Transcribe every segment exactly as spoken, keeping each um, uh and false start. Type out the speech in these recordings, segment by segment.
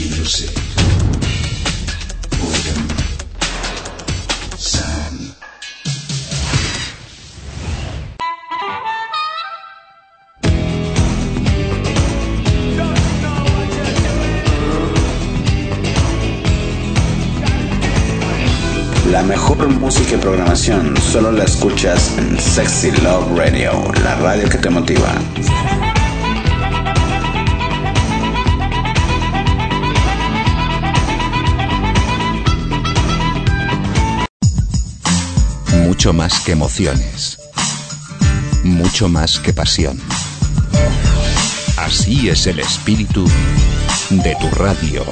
music, boredom, sound. La mejor música y programación solo la escuchas en Sexy Love Radio, la radio que te motiva. Mucho más que emociones, mucho más que pasión. Así es el espíritu de tu radio.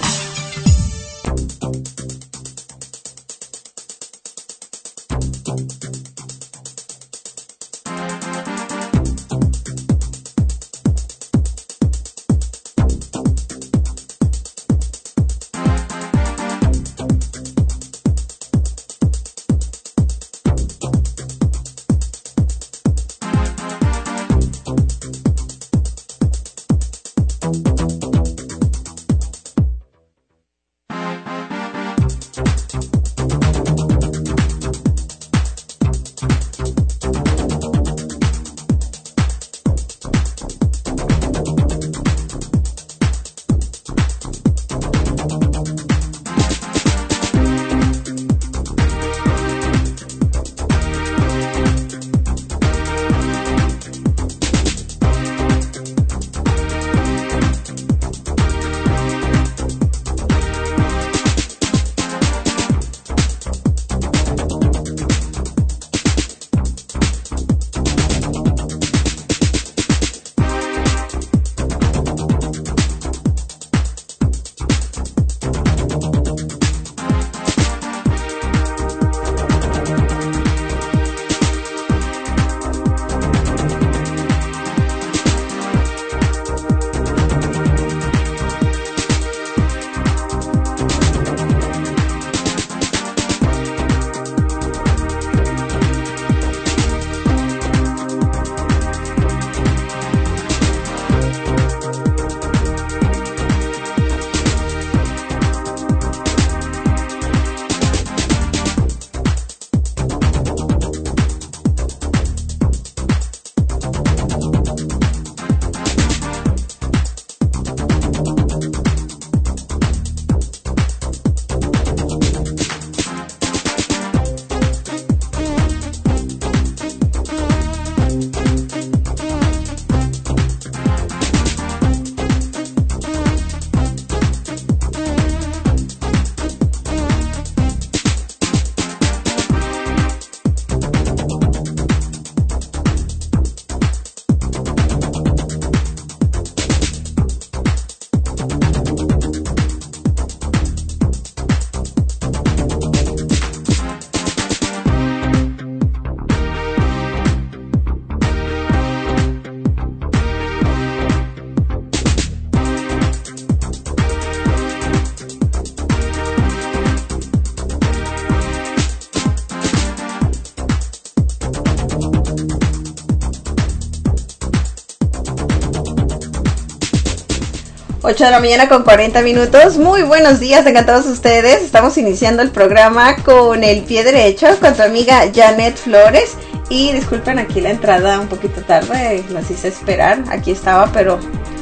ocho de la mañana con cuarenta minutos. Muy buenos días a todos ustedes. Estamos iniciando el programa con el pie derecho con tu amiga Janet Flores. Y disculpen aquí la entrada un poquito tarde, las hice esperar. Aquí estaba, pero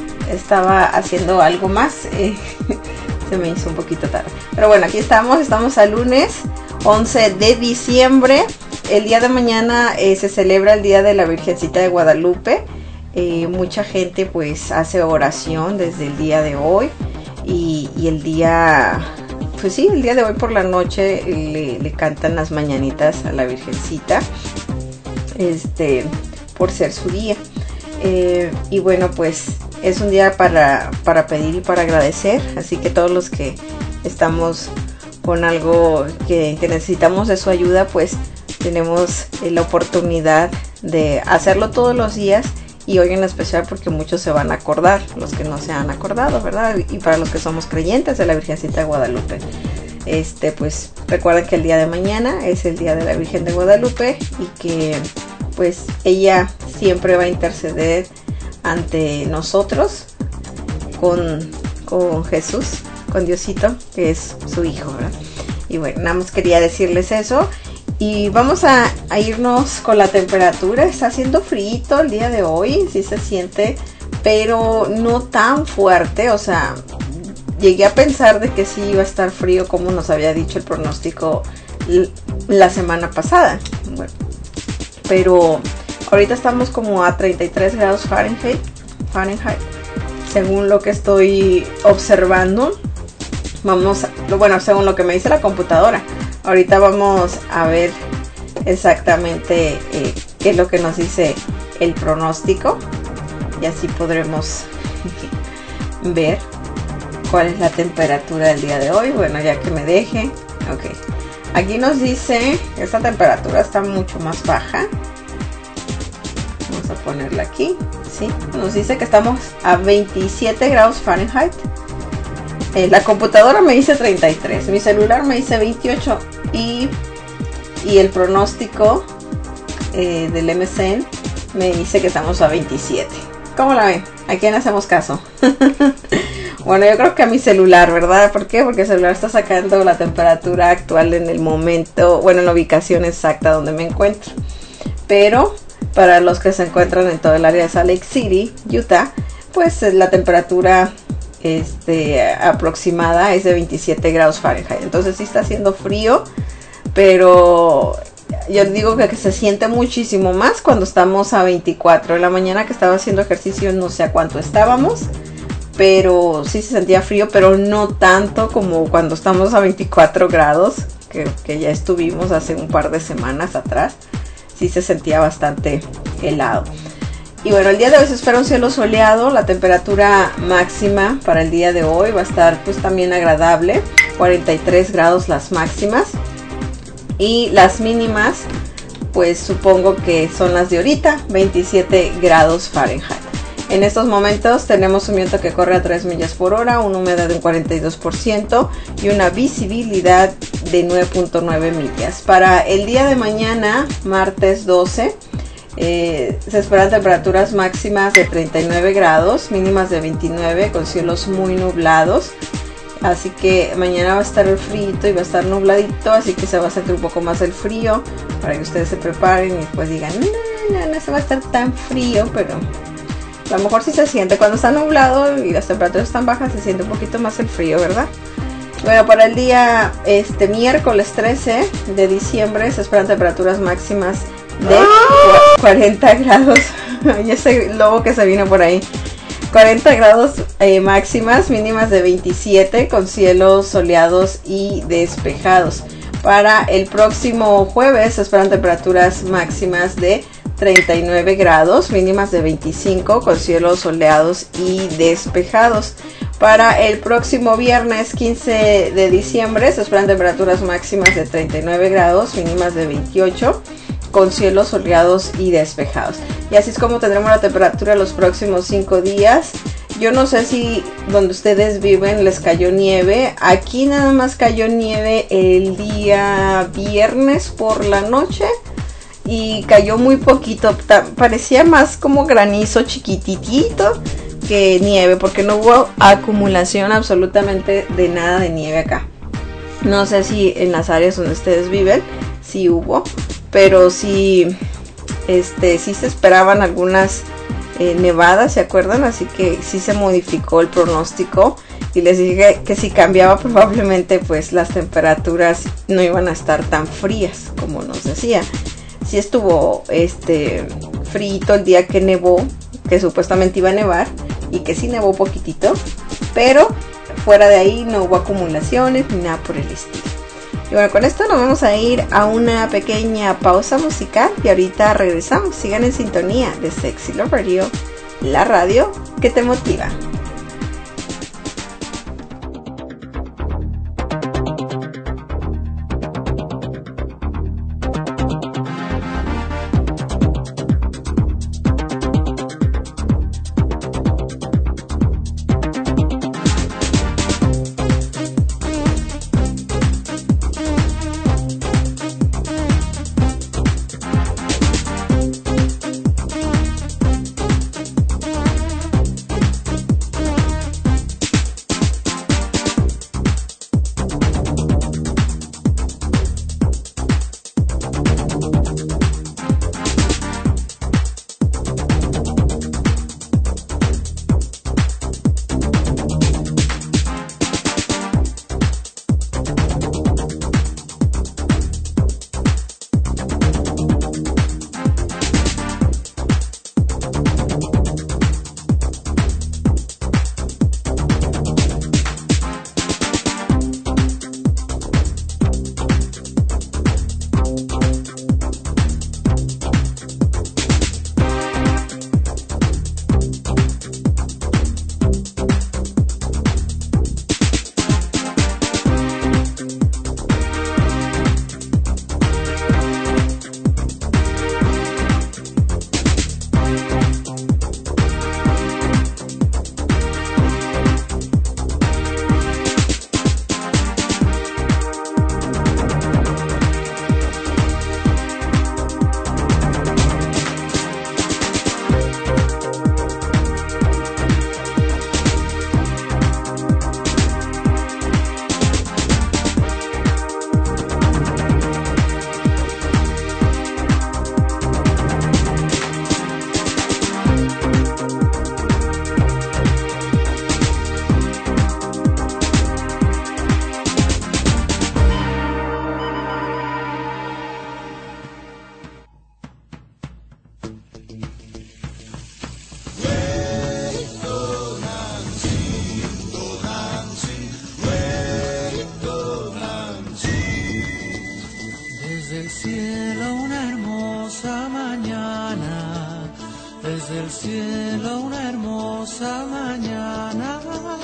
estaba haciendo algo más. Eh, se me hizo un poquito tarde. Pero bueno, aquí estamos. Estamos al lunes once de diciembre. El día de mañana eh, se celebra el Día de la Virgencita de Guadalupe. Eh, mucha gente pues hace oración desde el día de hoy y, y el día, pues sí, el día de hoy por la noche le, le cantan las mañanitas a la Virgencita, este, por ser su día. Eh, y bueno, pues es un día para, para pedir y para agradecer, así que todos los que estamos con algo que, que necesitamos de su ayuda, pues tenemos eh, la oportunidad de hacerlo todos los días. Y hoy en especial porque muchos se van a acordar, los que no se han acordado, ¿verdad? Y para los que somos creyentes de la Virgencita de Guadalupe. Este, pues recuerden que el día de mañana es el día de la Virgen de Guadalupe y que pues ella siempre va a interceder ante nosotros con, con Jesús con Diosito, que es su hijo, ¿verdad? Y bueno, nada más quería decirles eso. Y vamos a, a irnos con la temperatura. Está haciendo frío el día de hoy, sí se siente, pero no tan fuerte. O sea, llegué a pensar de que sí iba a estar frío como nos había dicho el pronóstico la semana pasada. Bueno, pero ahorita estamos como a treinta y tres grados Fahrenheit, Fahrenheit, según lo que estoy observando. Vamos, a, bueno, según lo que me dice la computadora. Ahorita vamos a ver exactamente eh, qué es lo que nos dice el pronóstico y así podremos ver cuál es la temperatura del día de hoy. Bueno, ya que me deje. Ok. Aquí nos dice que esta temperatura está mucho más baja. Vamos a ponerla aquí. Sí. Nos dice que estamos a veintisiete grados Fahrenheit. Eh, la computadora me dice treinta y tres, mi celular me dice veintiocho y, y el pronóstico eh, del M C N me dice que estamos a veintisiete. ¿Cómo la ven? ¿A quién hacemos caso? Bueno, yo creo que a mi celular, ¿verdad? ¿Por qué? Porque el celular está sacando la temperatura actual en el momento, bueno, en la ubicación exacta donde me encuentro. Pero para los que se encuentran en todo el área de Salt Lake City, Utah, pues la temperatura Este, aproximada es de veintisiete grados Fahrenheit. Entonces sí está haciendo frío, pero yo digo que, que se siente muchísimo más cuando estamos a veinticuatro. En la mañana que estaba haciendo ejercicio no sé a cuánto estábamos, pero sí se sentía frío, pero no tanto como cuando estamos a veinticuatro grados, que, que ya estuvimos hace un par de semanas atrás. Sí se sentía bastante helado. Y bueno, el día de hoy se espera un cielo soleado. La temperatura máxima para el día de hoy va a estar pues también agradable, cuarenta y tres grados las máximas. Y las mínimas pues supongo que son las de ahorita, veintisiete grados Fahrenheit. En estos momentos tenemos un viento que corre a tres millas por hora, una humedad de un cuarenta y dos por ciento y una visibilidad de nueve punto nueve millas. Para el día de mañana, martes doce, Eh, se esperan temperaturas máximas de treinta y nueve grados, mínimas de veintinueve, con cielos muy nublados. Así que mañana va a estar el frío y va a estar nubladito, así que se va a sentir un poco más el frío para que ustedes se preparen y pues digan, no, no, no se va a estar tan frío, pero a lo mejor sí se siente. Cuando está nublado y las temperaturas están bajas, se siente un poquito más el frío, ¿verdad? Bueno, para el día este miércoles trece de diciembre se esperan temperaturas máximas de cuarenta grados. Y ese lobo que se vino por ahí. cuarenta grados eh, máximas, mínimas de veintisiete, con cielos soleados y despejados. Para el próximo jueves se esperan temperaturas máximas de treinta y nueve grados, mínimas de veinticinco, con cielos soleados y despejados. Para el próximo viernes quince de diciembre se esperan temperaturas máximas de treinta y nueve grados, mínimas de veintiocho, con cielos soleados y despejados. Y así es como tendremos la temperatura los próximos cinco días. Yo no sé si donde ustedes viven les cayó nieve. Aquí nada más cayó nieve el día viernes por la noche y cayó muy poquito. Parecía más como granizo chiquititito que nieve, porque no hubo acumulación absolutamente de nada de nieve acá. No sé si en las áreas donde ustedes viven sí hubo, pero sí, este, sí se esperaban algunas eh, nevadas, ¿se acuerdan? Así que sí se modificó el pronóstico y les dije que si cambiaba probablemente pues las temperaturas no iban a estar tan frías como nos decía. Sí estuvo este frío el día que nevó, que supuestamente iba a nevar y que sí nevó poquitito, pero fuera de ahí no hubo acumulaciones ni nada por el estilo. Y bueno, con esto nos vamos a ir a una pequeña pausa musical y ahorita regresamos. Sigan en sintonía de Sexy Love Radio, la radio que te motiva. cielo una hermosa mañana.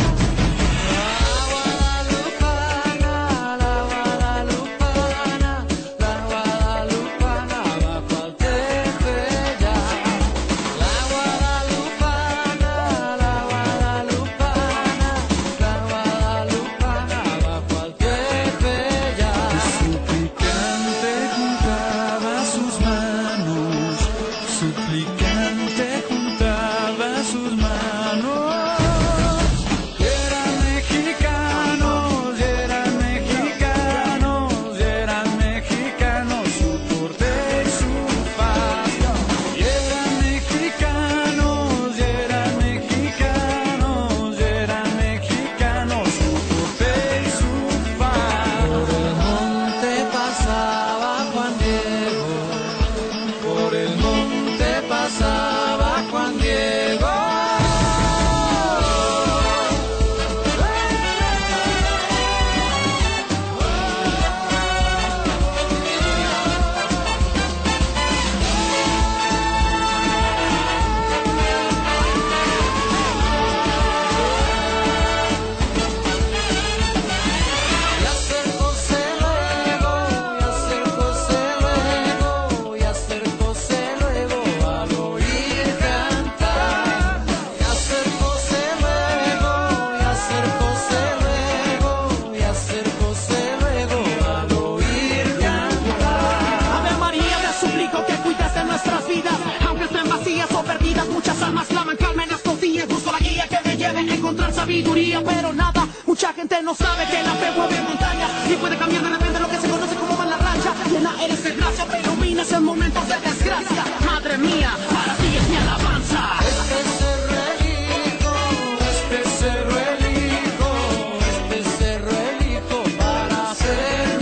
Sabiduría, pero nada, mucha gente no sabe que la fe mueve montañas y puede cambiar de repente lo que se conoce como mala racha. Llena eres de gracia, pero iluminas en momentos de desgracia. Madre mía, para ti es mi alabanza. Este cerro elijo, este cerro elijo, este cerro elijo para ser mi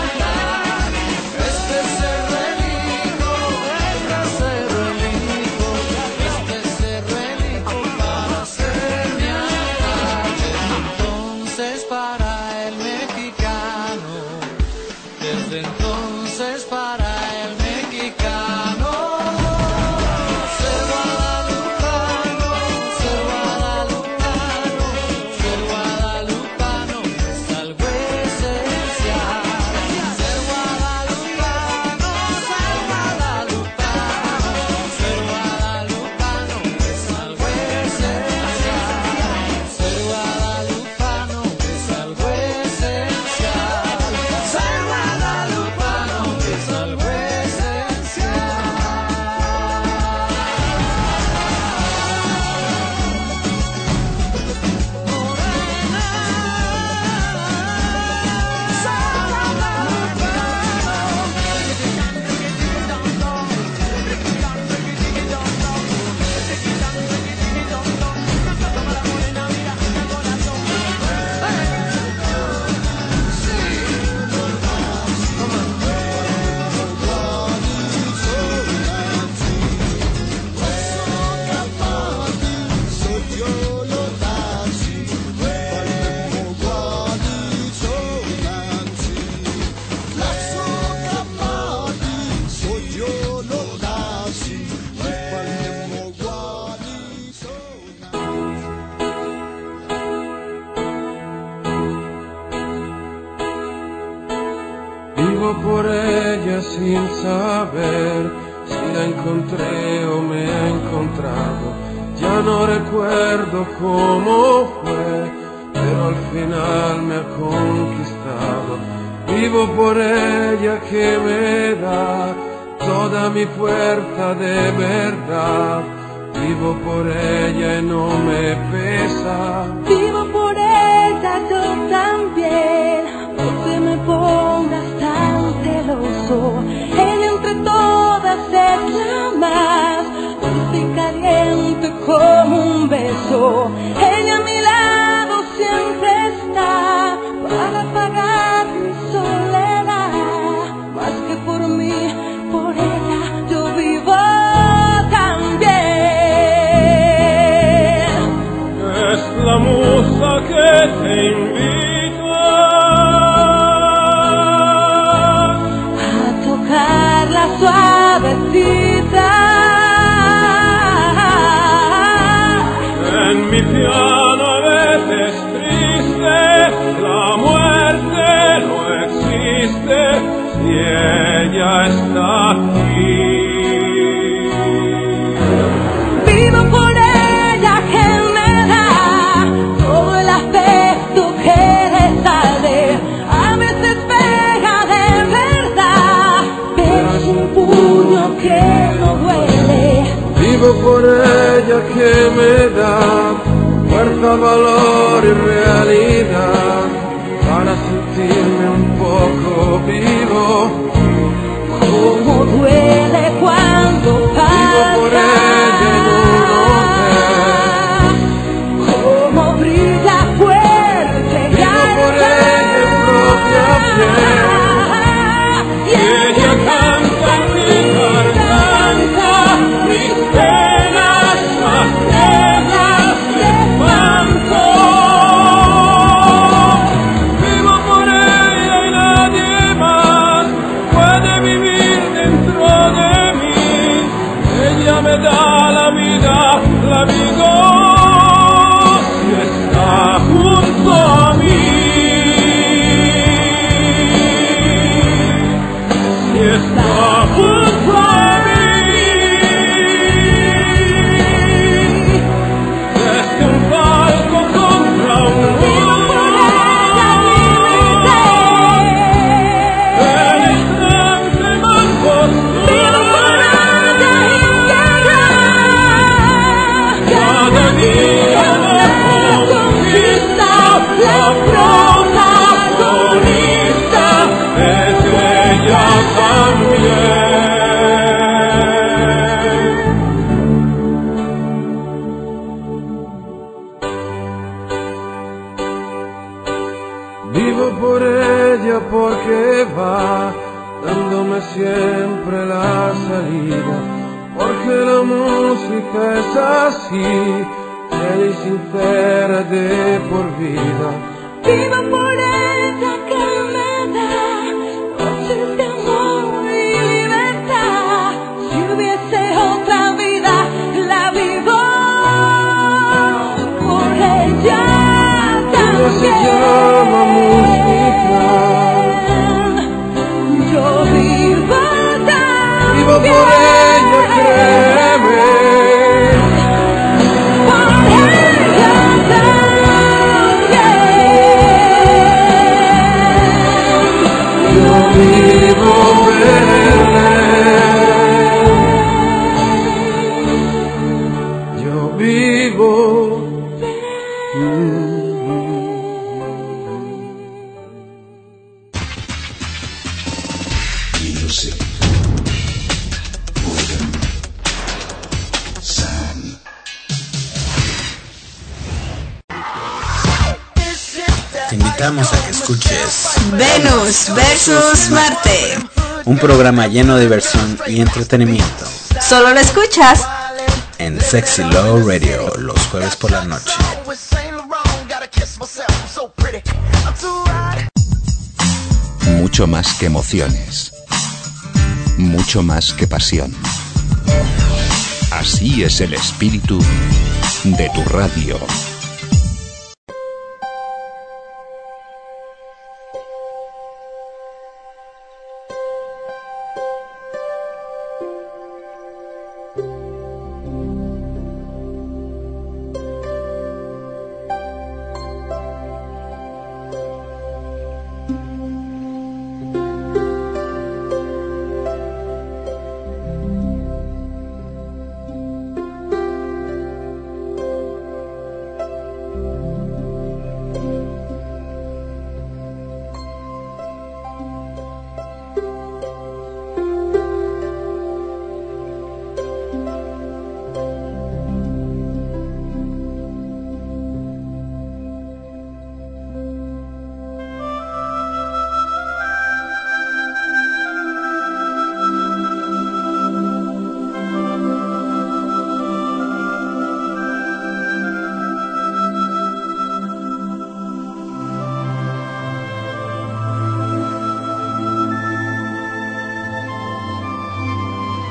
altar. Este cerro elijo, este cerro elijo, este cerro elijo para ser mi altar. Entonces para el mexicano, desde entonces para el mexicano, ser guadalupano, ser guadalupano, ser guadalupano es algo esencial. Ser guadalupano, ser guadalupano, ser guadalupano es algo esencial. Ser guadalupano es algo esencial. Ser guadalupano es algo esencial. Vivo por ella sin saber si la encontré o me ha encontrado. Ya no recuerdo cómo fue, pero al final me ha conquistado. Vivo por ella que me da toda mi fuerza de verdad. Vivo por ella y no me pesa. Vivo por ella yo también, no te me pongas tan celoso. Ella entre todas es la más dulce y caliente como un beso. Ella a mi lado siempre está para apagar mi soledad. Más que por mí, por ella yo vivo también. Es la musa que te invita a tocar la suavecita. es triste, la muerte no existe si ella está aquí. Vivo por ella que me da todo el afecto que le sale. A veces pega de verdad, pero es un puño que no duele. Vivo por ella que me da fuerza, valor y realidad para sentirme un poco vivo. Como duele cuando pasa. Vivo por ella en un hotel. Como brilla fuerte. Vivo por ella en propia piel. Y ella canta en mi garganta mis penas más negras de espanto. Vivo por ella y nadie más puede vivir dentro de mí. Ella me da la vida, la vivo si está junto a mí. Si está junto a mí. Desde un palco contra un muro, penetrante malcostura. Cada día me conquista la protagonista, es ella también. Vivo por ella porque va dándome siempre la salida, porque la música es así, bella y sincera de por vida. Vivo por ella que me da noches de amor y libertad. Si hubiese otra vida, la vivo por ella Ella se llama música. también. Yo vivo también. Vivo por ella, créeme. Por ella también. Yo vivo verle. Yo vivo. Music. Organ. Sound. Te invitamos a que escuches Venus versus Marte. un programa lleno de diversión y entretenimiento Solo lo escuchas en Sexy Love Radio los jueves por la noche. Mucho más que emociones. Mucho más que pasión. Así es el espíritu de tu radio.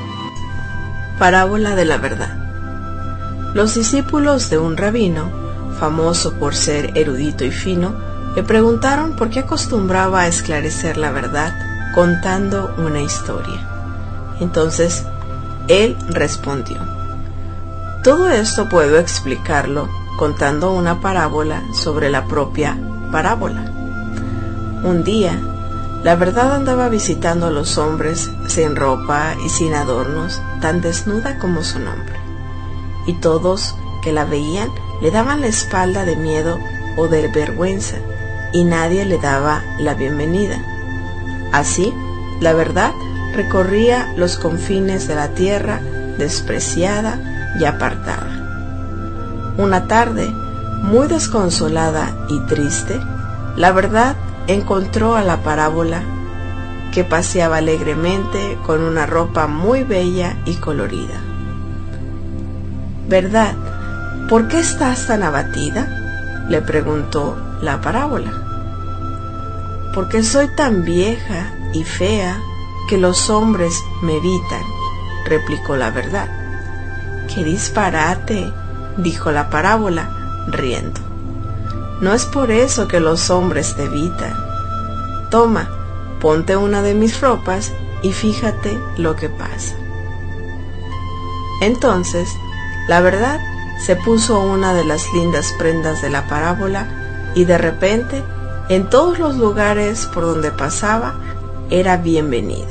Parábola de la verdad. Los discípulos de un rabino famoso por ser erudito y fino, le preguntaron por qué acostumbraba a esclarecer la verdad contando una historia. Entonces, él respondió: todo esto puedo explicarlo contando una parábola sobre la propia parábola. Un día, la verdad andaba visitando a los hombres sin ropa y sin adornos, tan desnuda como su nombre. Y todos que la veían le daban la espalda de miedo o de vergüenza, y nadie le daba la bienvenida. Así, la verdad recorría los confines de la tierra, despreciada y apartada. Una tarde, muy desconsolada y triste, la verdad encontró a la parábola, que paseaba alegremente con una ropa muy bella y colorida. «Verdad, ¿por qué estás tan abatida?», le preguntó la parábola. «Porque soy tan vieja y fea que los hombres me evitan», replicó la verdad. «¡Qué disparate!», dijo la parábola, riendo. «No es por eso que los hombres te evitan. Toma, ponte una de mis ropas y fíjate lo que pasa». Entonces, la verdad se puso una de las lindas prendas de la parábola y de repente, en todos los lugares por donde pasaba, era bienvenida.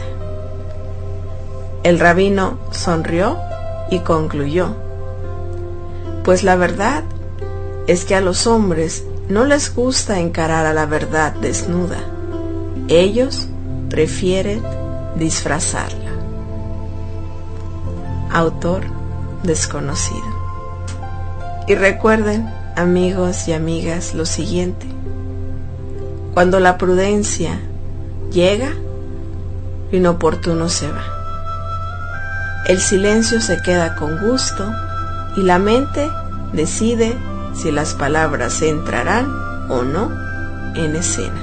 El rabino sonrió y concluyó: pues la verdad es que a los hombres no les gusta encarar a la verdad desnuda. Ellos prefieren disfrazarla. Autor desconocido. Y recuerden, amigos y amigas, lo siguiente: cuando la prudencia llega, lo inoportuno se va. El silencio se queda con gusto y la mente decide si las palabras entrarán o no en escena.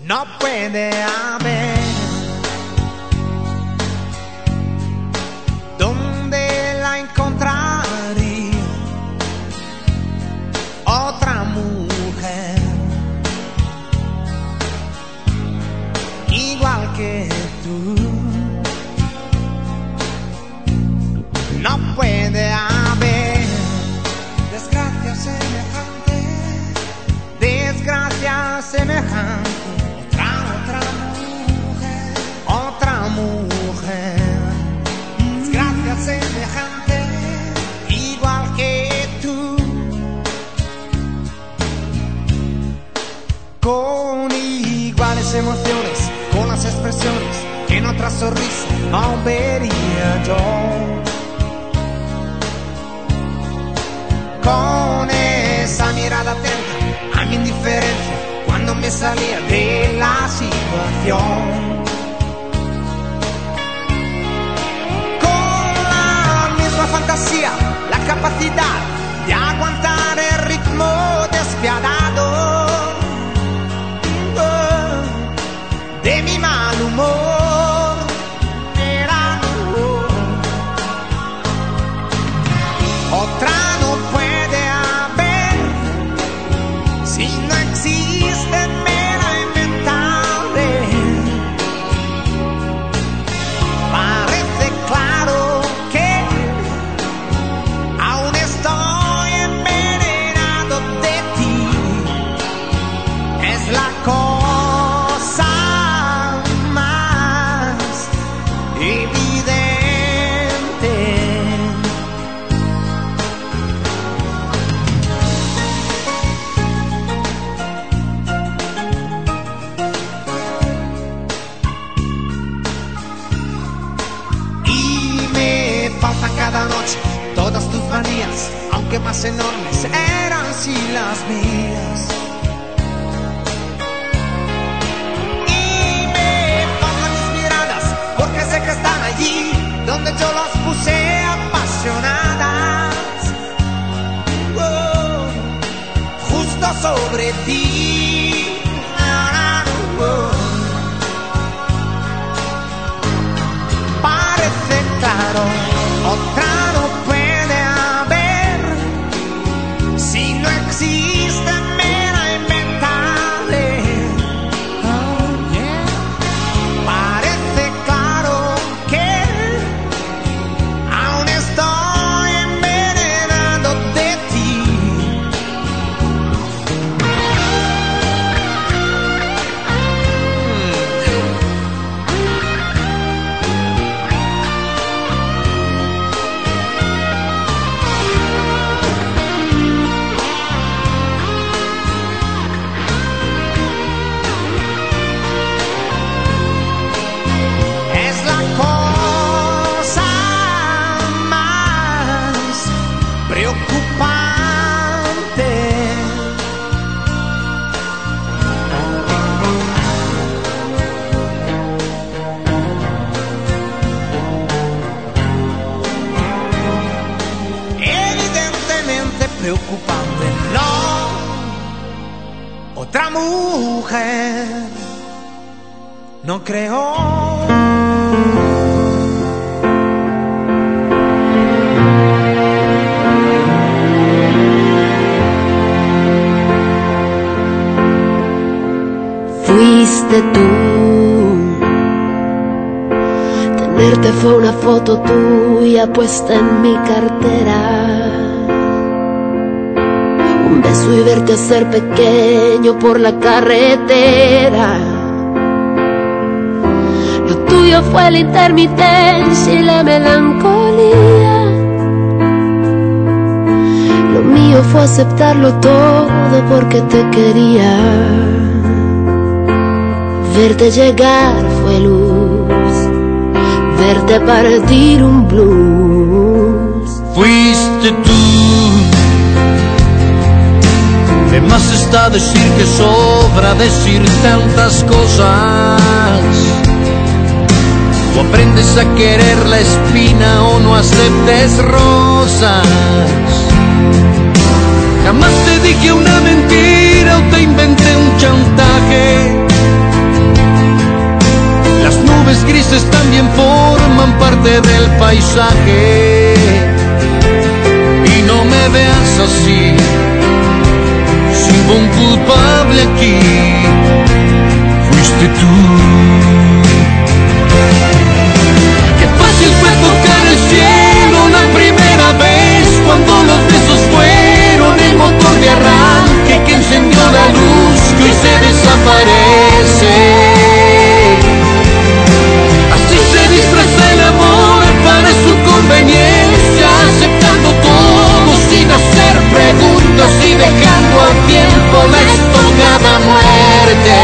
no puede haber. ¿Dónde la encontraría otra mujer igual que tú? No puede haber desgracia semejante, desgracia semejante. Otra, otra mujer, otra mujer, desgracia semejante, igual que tú. Con iguales emociones, con las expresiones que en otra sonrisa no vería yo. Con esa mirada atenta a mi indiferencia cuando me salía de la situación. Con la misma fantasía, la capacidad de aguantar el ritmo despiadado de mi mal humor. Era otra no puede haber, si no existe me la inventaré. Parece claro que aún estoy envenenado de ti. Es la cosa más evidente. Y me faltan cada noche todas tus manías, aunque más enormes eran si las mías. Y me faltan tus miradas, porque sé que están allí donde yo las puse apasionadas. Oh, justo sobre ti. Oh, parece claro, otra no puede haber, si no existe me la inventaré. Oh, yeah. Parece claro que aún estoy envenenado de ti. Es la cosa más preocupante. Evidentemente preocupante, no. Otra mujer, no creo. Fuiste tú. Tenerte fue una foto tuya puesta en mi cartera. Un beso y verte hacer pequeño por la carretera. Lo tuyo fue la intermitencia y la melancolía. Lo mío fue aceptarlo todo porque te quería. Verte llegar fue luz, verte partir un blues. Fuiste tú. De más está decir que sobra decir tantas cosas. O aprendes a querer la espina o no aceptes rosas. Jamás te dije una mentira o te inventé un chantaje. nubes grises también forman parte del paisaje. Y no me veas así, si hubo un culpable aquí, fuiste tú. Qué fácil fue tocar el cielo la primera vez, cuando los besos fueron el motor de arranque que encendió la luz que hoy se desaparece. Así se disfraza el amor para su conveniencia, aceptando todo sin hacer preguntas y dejando al tiempo la estocada muerte.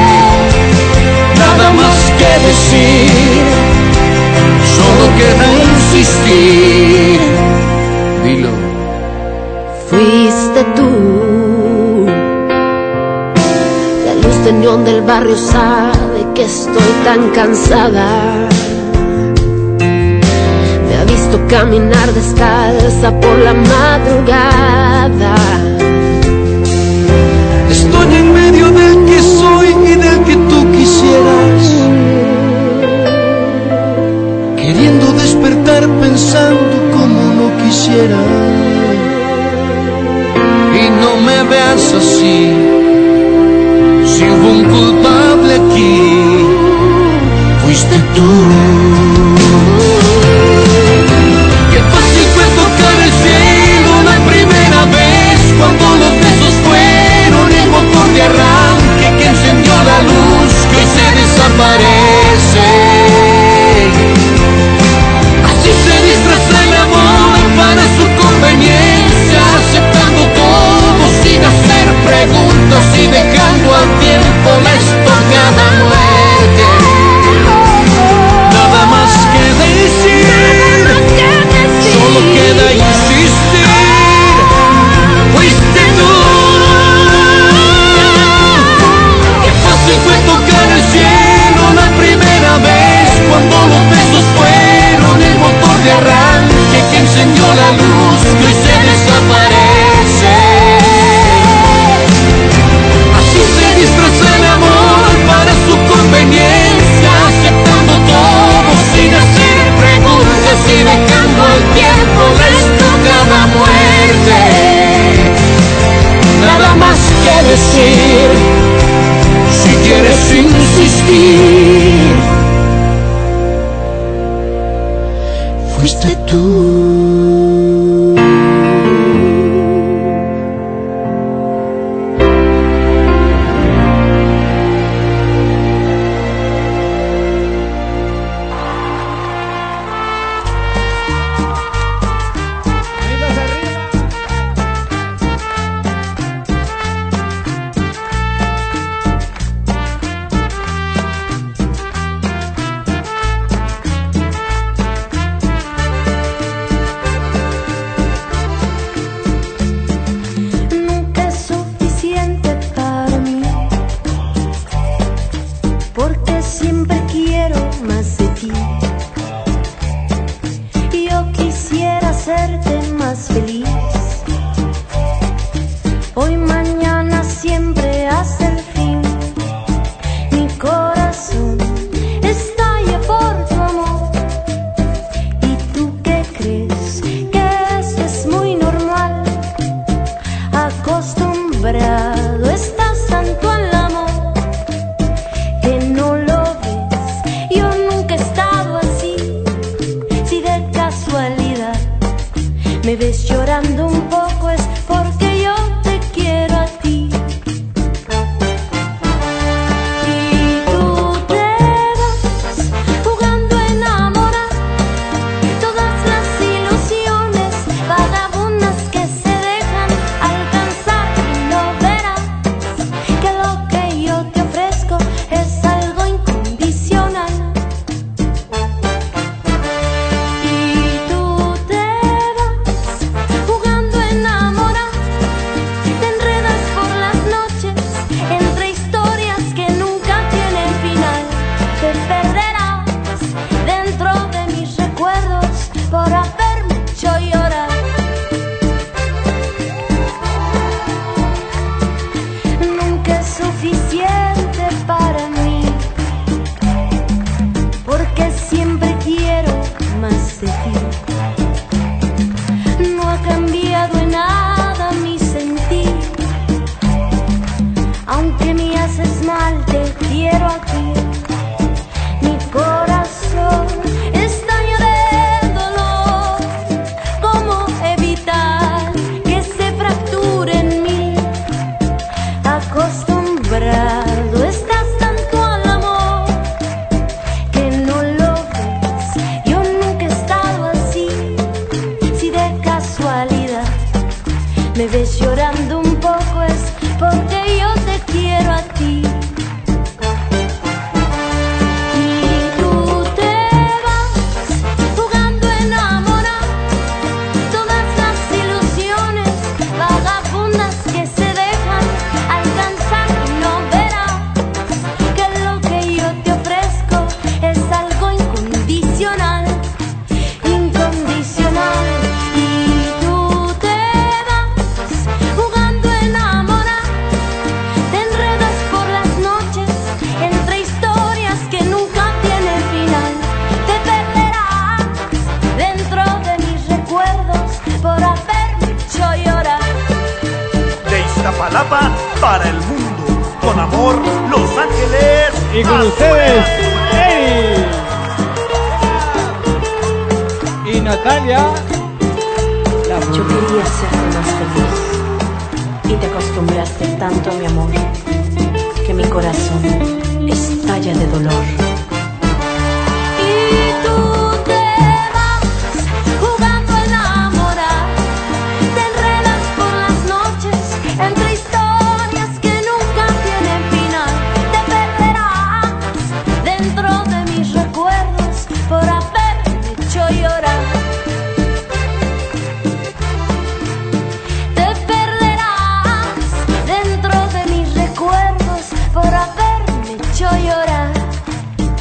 Nada más que decir, solo queda insistir. Dilo. Fuiste tú. La luz de neón del barrio sabe que estoy tan cansada. Me ha visto caminar descalza por la madrugada. Estoy en medio del que soy y del que tú quisieras, queriendo despertar pensando como no quisiera. Y no me veas así, si hubo un culpable aquí, fuiste tú. Qué fácil fue tocar el cielo la primera vez, cuando los besos fueron el motor de arranque que encendió la luz que hoy se desaparece. Así se disfraza el amor para su conveniencia, aceptando todo sin hacer preguntas y dejando al tiempo la estocada muerte. Nada más que decir, solo queda insistir, fuiste tú. Qué fácil fue tocar el cielo la primera vez, cuando los besos fueron el motor de arranque que encendió la luz que hoy se desaparece. Así se disfraza el amor para su conveniencia, aceptando todo sin hacer preguntas y dejando al tiempo la estocada muerte. Nada más que decir, si quieres insistir, fuiste tú. Jugando ves llorando un poco es porque yo te quiero a ti. Y tú te vas jugando a enamorar todas las ilusiones vagabundas que se dejan alcanzar y no verás que lo que yo te ofrezco es algo incondicional, incondicional. Y tú te vas jugando a enamorar, te enredas por las noches entre historias que nunca tienen final, te perderás dentro de mis recuerdos por haberme hecho llorar. De Iztapalapa para el mundo, con amor, Los Ángeles. Y con ustedes, Eri y Natalia. Yo quería serte más feliz y te acostumbraste tanto a mi amor que mi corazón estalla de dolor. Y tú te vas jugando a enamorar, te enredas por las noches entre historias que nunca tienen final, te perderás dentro de mis recuerdos por haberme hecho llorar. Te perderás dentro de mis recuerdos por haberme hecho llorar.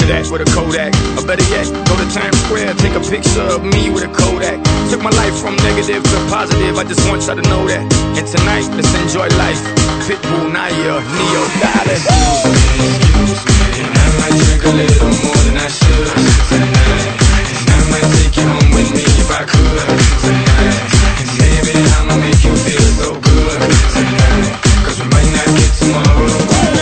to that with a Kodak. Or better yet, go to Times Square, take a picture of me with a Kodak. Took my life from negative to positive, I just want y'all to know that. And tonight, let's enjoy life. Pitbull, Naya, Neo, Dollar. Excuse me, and I might drink a little more than I should tonight. And I might take you home with me if I could tonight. And maybe I'ma make you feel so good tonight. Cause we might not get tomorrow.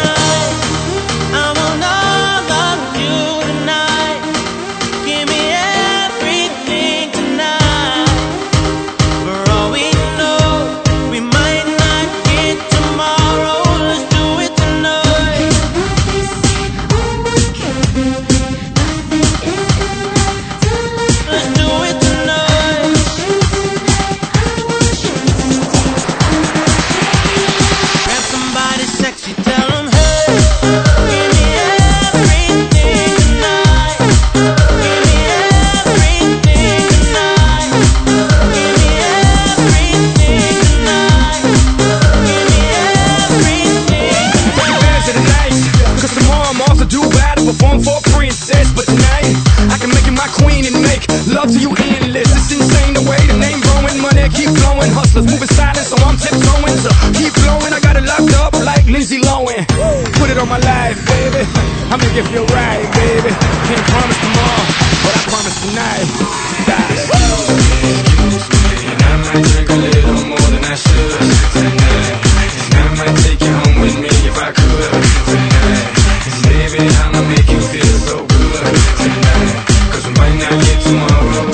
If you're right, baby, can't promise tomorrow, but I promise tonight. Excuse me, excuse me, and I might drink a little more than I should tonight. And I might take you home with me if I could tonight. And baby, I'ma make you feel so good tonight. Cause we might not get tomorrow.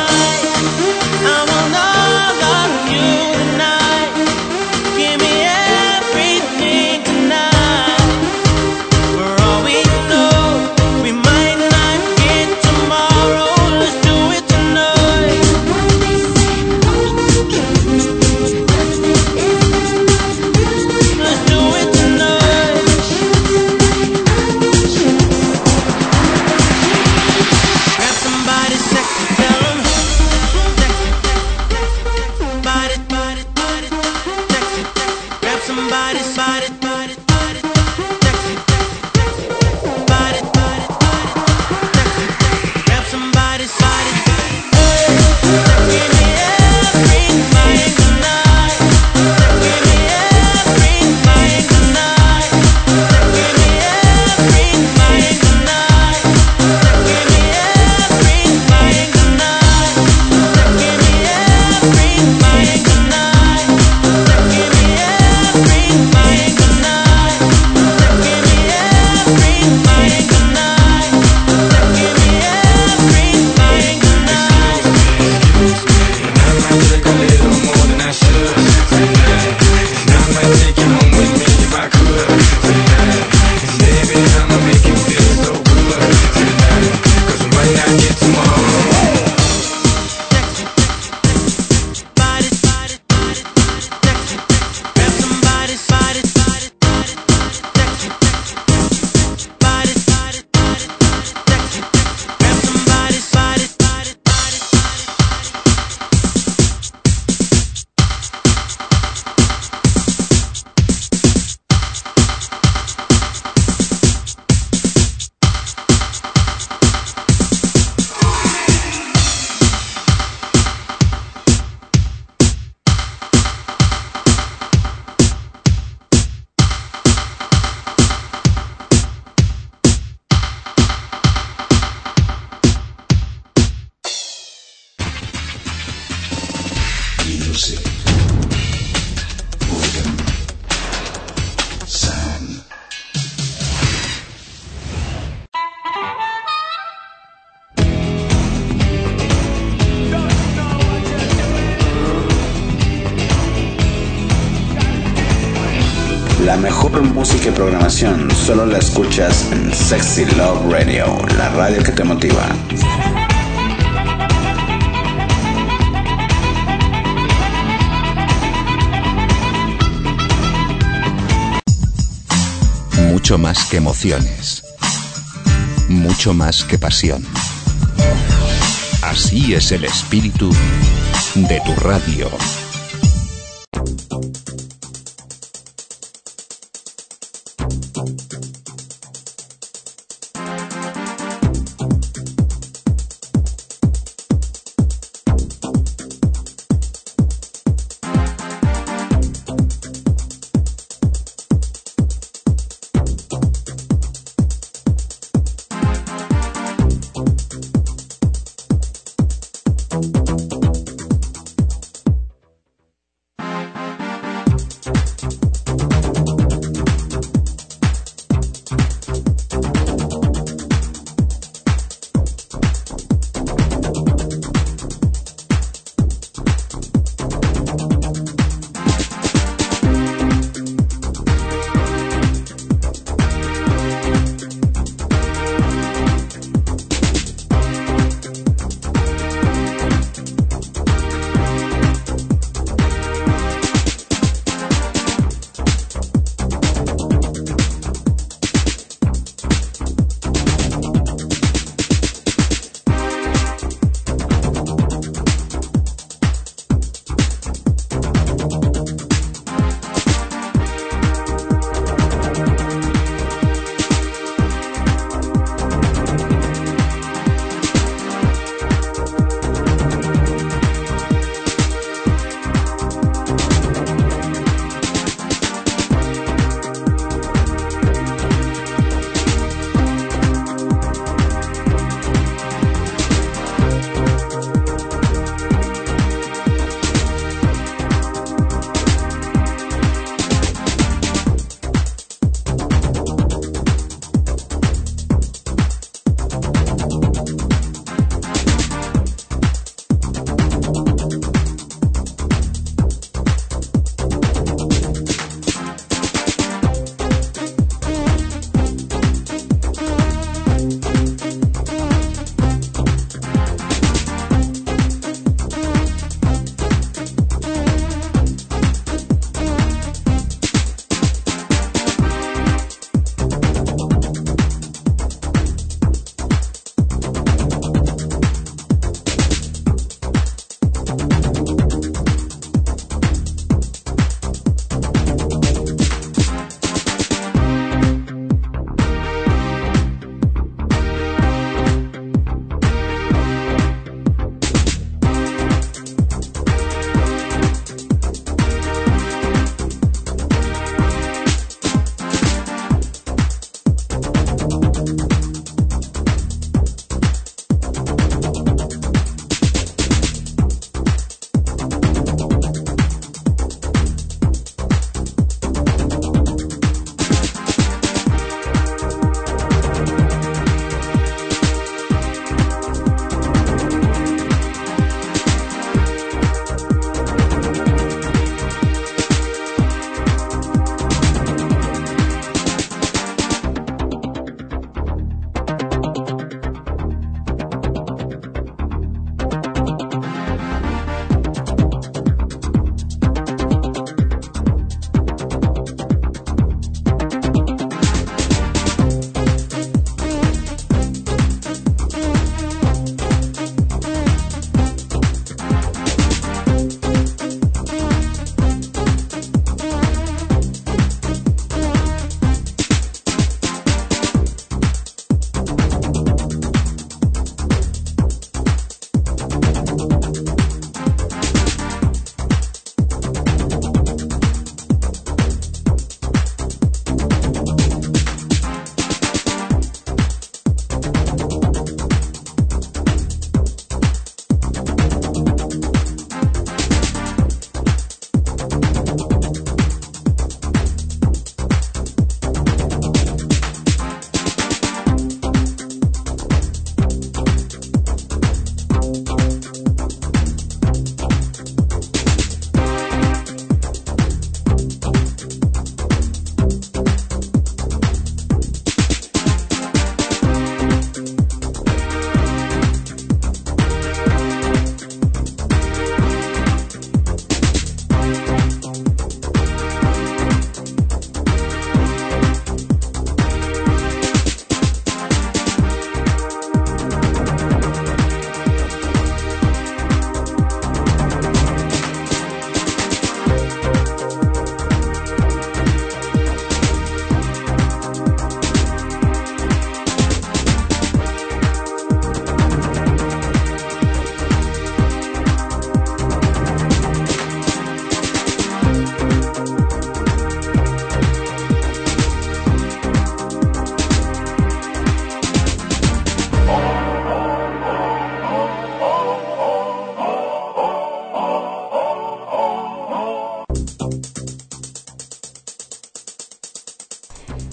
La mejor música y programación solo la escuchas en Sexy Love Radio, la radio que te motiva. Mucho más que emociones, mucho más que pasión. Así es el espíritu de tu radio.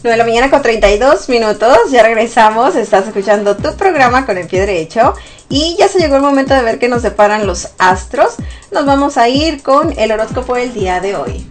nueve de la mañana con treinta y dos minutos, ya regresamos, estás escuchando tu programa con el pie derecho y ya se llegó el momento de ver qué nos deparan los astros. Nos vamos a ir con el horóscopo del día de hoy.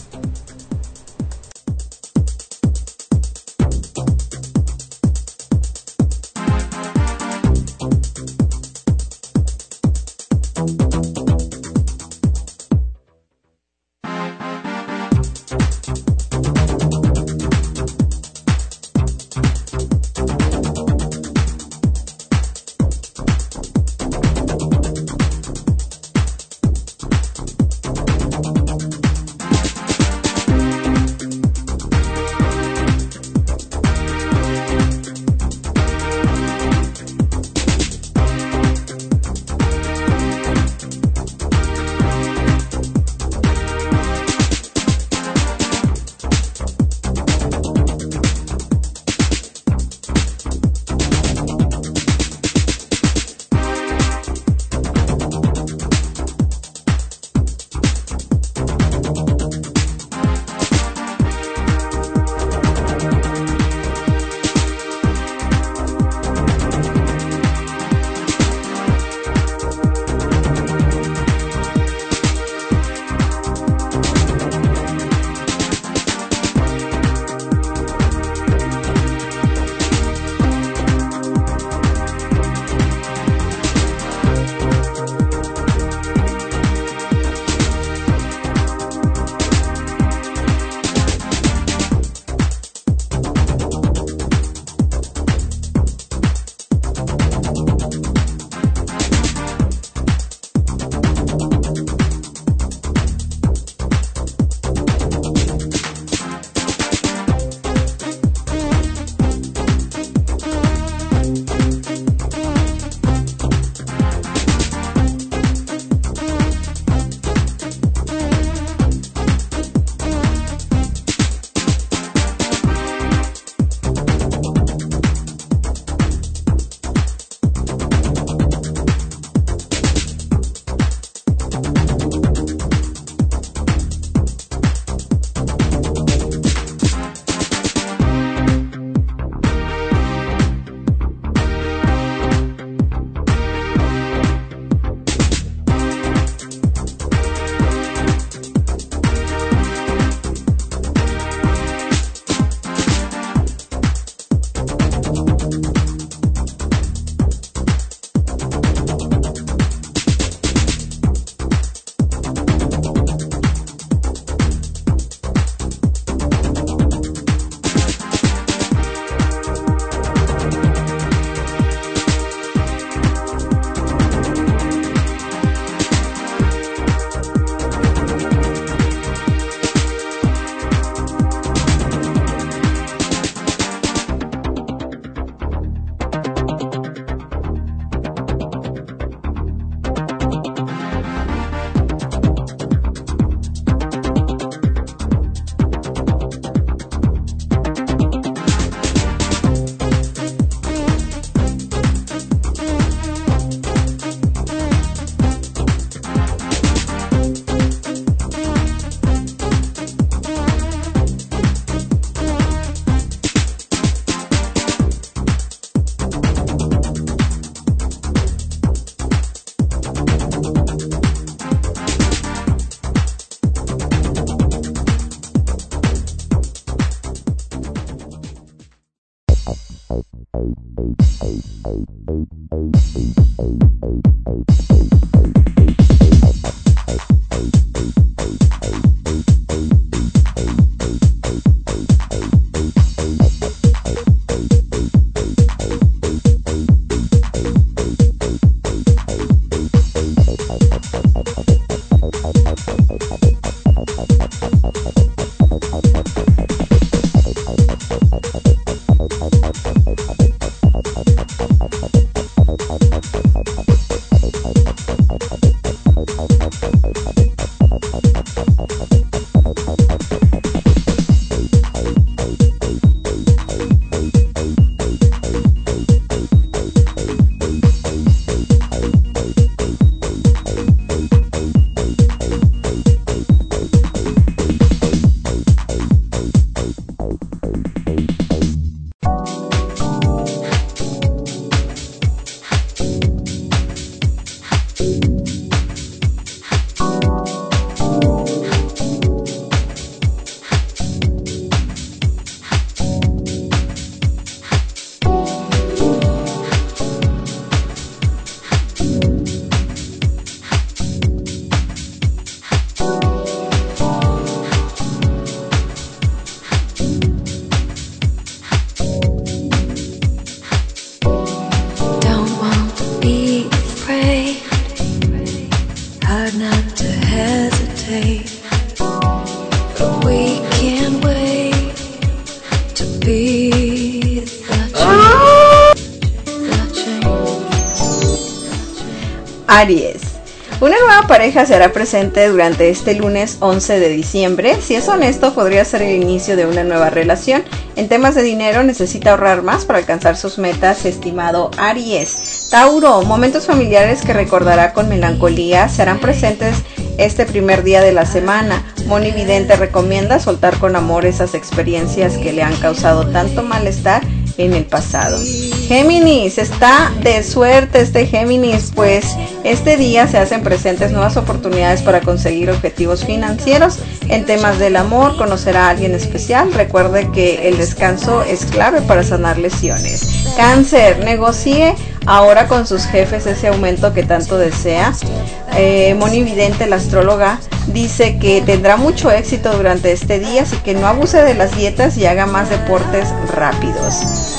hesitate, but we can't wait to be the change. Aries. Una nueva pareja se hará presente durante este lunes once de diciembre. Si es honesto, podría ser el inicio de una nueva relación. En temas de dinero, necesita ahorrar más para alcanzar sus metas, estimado Aries. Tauro, momentos familiares que recordará con melancolía se harán presentes este primer día de la semana. Moni Vidente recomienda soltar con amor esas experiencias que le han causado tanto malestar en el pasado. Géminis, está de suerte este Géminis, pues este día se hacen presentes nuevas oportunidades para conseguir objetivos financieros. En temas del amor, conocerá a alguien especial. Recuerde que el descanso es clave para sanar lesiones. Cáncer, negocie ahora con sus jefes ese aumento que tanto desea. Eh, Moni Vidente, la astróloga, dice que tendrá mucho éxito durante este día, así que no abuse de las dietas y haga más deportes rápidos.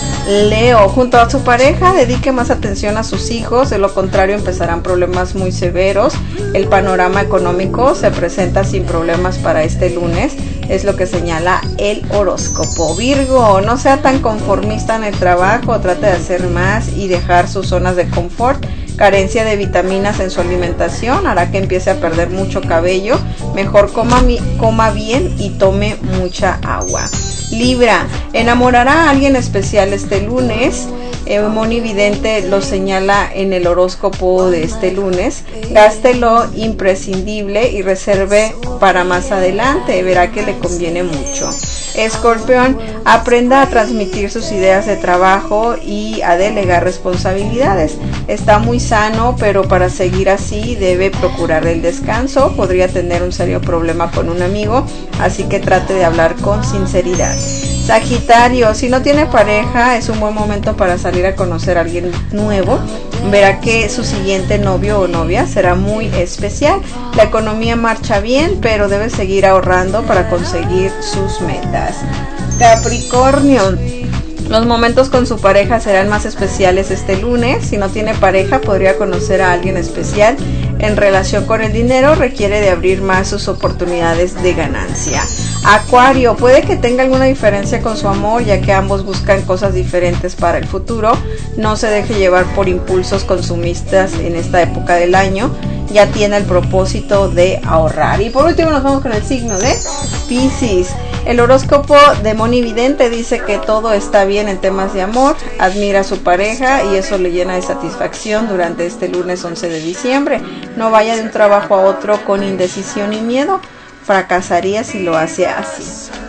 Leo, junto a su pareja, dedique más atención a sus hijos, de lo contrario empezarán problemas muy severos. El panorama económico se presenta sin problemas para este lunes, es lo que señala el horóscopo. Virgo, no sea tan conformista en el trabajo, trate de hacer más y dejar sus zonas de confort. Carencia de vitaminas en su alimentación hará que empiece a perder mucho cabello. Mejor coma, coma bien y tome mucha agua. Libra, enamorará a alguien especial este lunes. Eh, Moni Vidente lo señala en el horóscopo de este lunes. Gaste lo imprescindible y reserve para más adelante. Verá que le conviene mucho. Escorpión, aprenda a transmitir sus ideas de trabajo y a delegar responsabilidades. Está muy sano, pero para seguir así debe procurar el descanso. Podría tener un serio problema con un amigo, así que trate de hablar con sinceridad. Sagitario, si no tiene pareja, es un buen momento para salir a conocer a alguien nuevo. Verá que su siguiente novio o novia será muy especial. La economía marcha bien, pero debe seguir ahorrando para conseguir sus metas. Capricornio, los momentos con su pareja serán más especiales este lunes. Si no tiene pareja, podría conocer a alguien especial. En relación con el dinero, requiere de abrir más sus oportunidades de ganancia. Acuario, puede que tenga alguna diferencia con su amor, ya que ambos buscan cosas diferentes para el futuro. No se deje llevar por impulsos consumistas en esta época del año. Ya tiene el propósito de ahorrar. Y por último nos vamos con el signo de Piscis. El horóscopo de Moni Vidente dice que todo está bien en temas de amor, admira a su pareja y eso le llena de satisfacción durante este lunes once de diciembre. No vaya de un trabajo a otro con indecisión y miedo, fracasaría si lo hace así.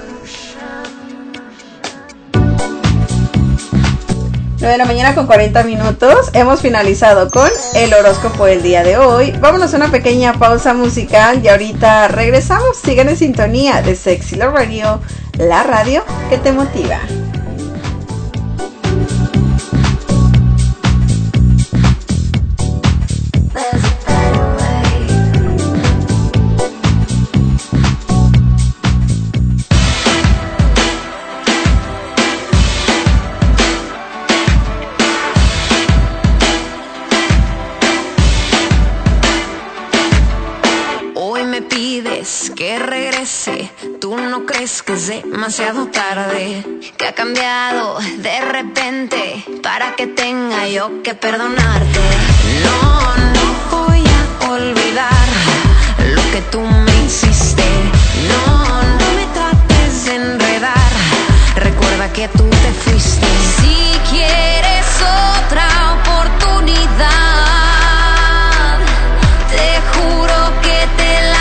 nueve de la mañana con cuarenta minutos, hemos finalizado con el horóscopo del día de hoy. Vámonos a una pequeña pausa musical y ahorita regresamos. Sigan en sintonía de Sexy Love Radio, la radio que te motiva. Que regrese, tú no crees que es demasiado tarde, que ha cambiado de repente para que tenga yo que perdonarte. No, no voy a olvidar lo que tú me hiciste. No, no me trates de enredar, recuerda que tú te fuiste. Si quieres otra oportunidad, te juro que te la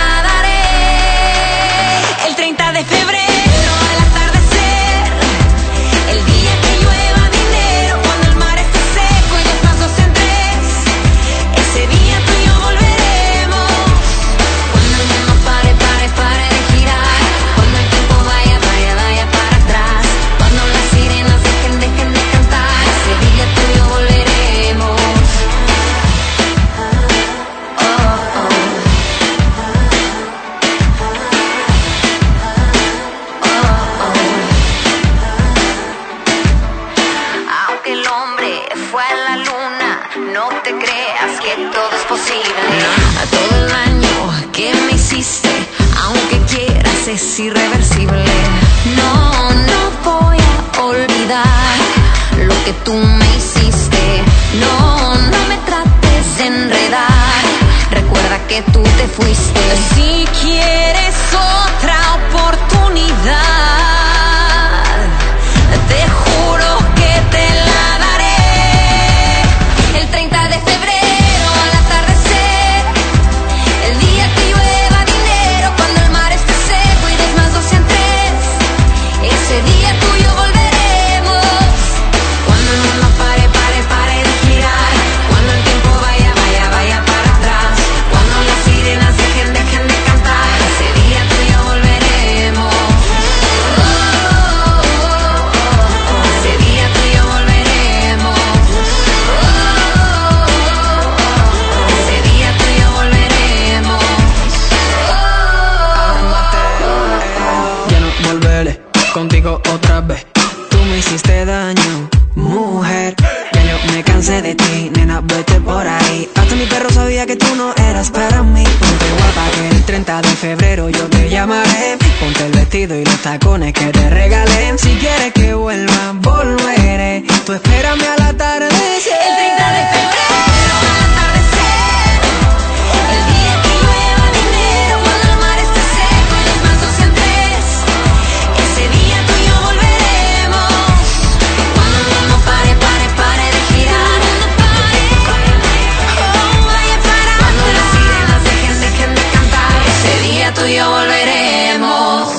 de febrero al atardecer, el día que llueva dinero, cuando el mar esté seco y los pasos en tres, ese día tú y yo volveremos, cuando el mundo hiciste, aunque quieras es irreversible. No, no voy a olvidar lo que tú me hiciste. No, no me trates de enredar, recuerda que tú te fuiste. Si quieres otra oportunidad, te juro que te la daré. El treinta de febrero al atardecer, el día que llueva dinero, cuando el mar esté seco y des más dos en tres, ese día tú y yo volveremos. Cuando el mundo pare, pare, pare de girar, cuando el tiempo vaya, vaya, vaya para atrás, cuando las sirenas dejen, dejen de cantar, ese día tú y yo volveremos. Oh, oh, oh, oh, ese día tú y yo volveremos. Oh, oh, oh, ese día tú y yo volveremos. Ya no volveré contigo otra vez. Tú me hiciste daño, mujer. Ya yo me cansé de ti, nena, vete por ahí. Hasta mi perro sabía que tú no eras para mí. Ponte guapa que el treinta de febrero yo te llamaré. Ponte el vestido y los tacones que te regalé. Si quieres que vuelva, volveré. Tú espérame al atardecer. El treinta de febrero al atardecer, el día que llueva dinero, cuando el mar esté seco y los más dos en tres, ese día tú y yo volveremos. Cuando el mundo pare, pare, pare de girar, oh, vaya para atrás, cuando las sirenas dejen, dejen de cantar, ese día tú y yo volveremos.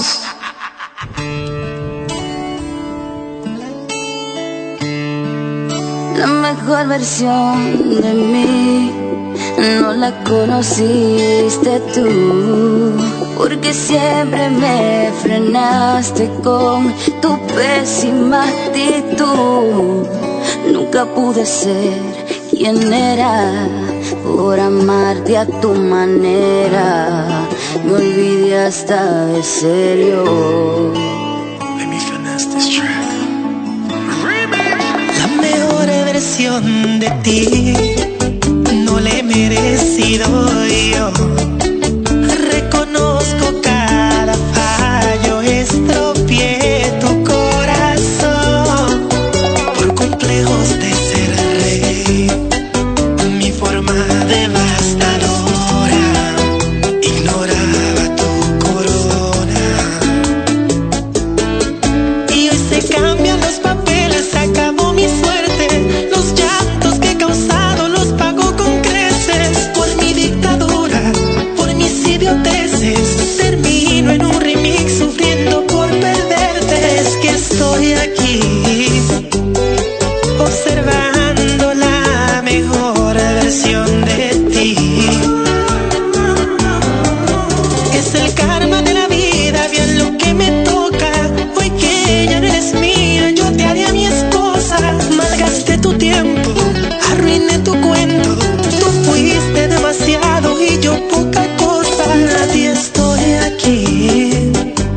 La mejor versión de mí no la conociste tú, porque siempre me frenaste con tu pésima actitud. Nunca pude ser quien era por amarte a tu manera. Me olvidé hasta de serio. Let me finesse this track. La mejor versión de ti no le he merecido yo. Reconozco cada fallo, estropeé tu corazón por complejos de ser rey. Mi forma devastadora ignoraba tu corona. Y hoy se cambian los papeles, se acabó mi suerte. Los llantos que he causado los pago con creces. Por mi dictadura, por mis idioteces, termino en un remix sufriendo por perderte. Es que estoy aquí observando la mejor versión de ti. Es el karma de la vida, bien lo que me toca. Hoy que ya no eres mía, yo te haré a mi esposa. Malgasté tu tiempo, arruiné tu cuento. Tú fuiste demasiado y yo poca cosa. Y estoy aquí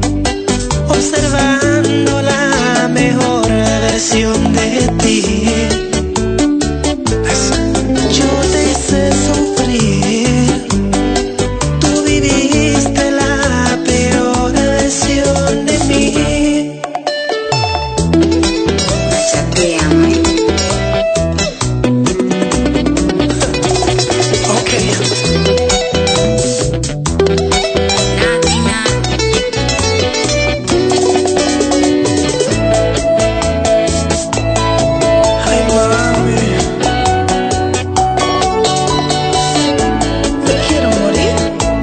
observando la mejor versión de ti. Yo te hice sufrir, tú viviste la peor versión de mí. Chateame. Okay. Ay, mami, me quiero morir.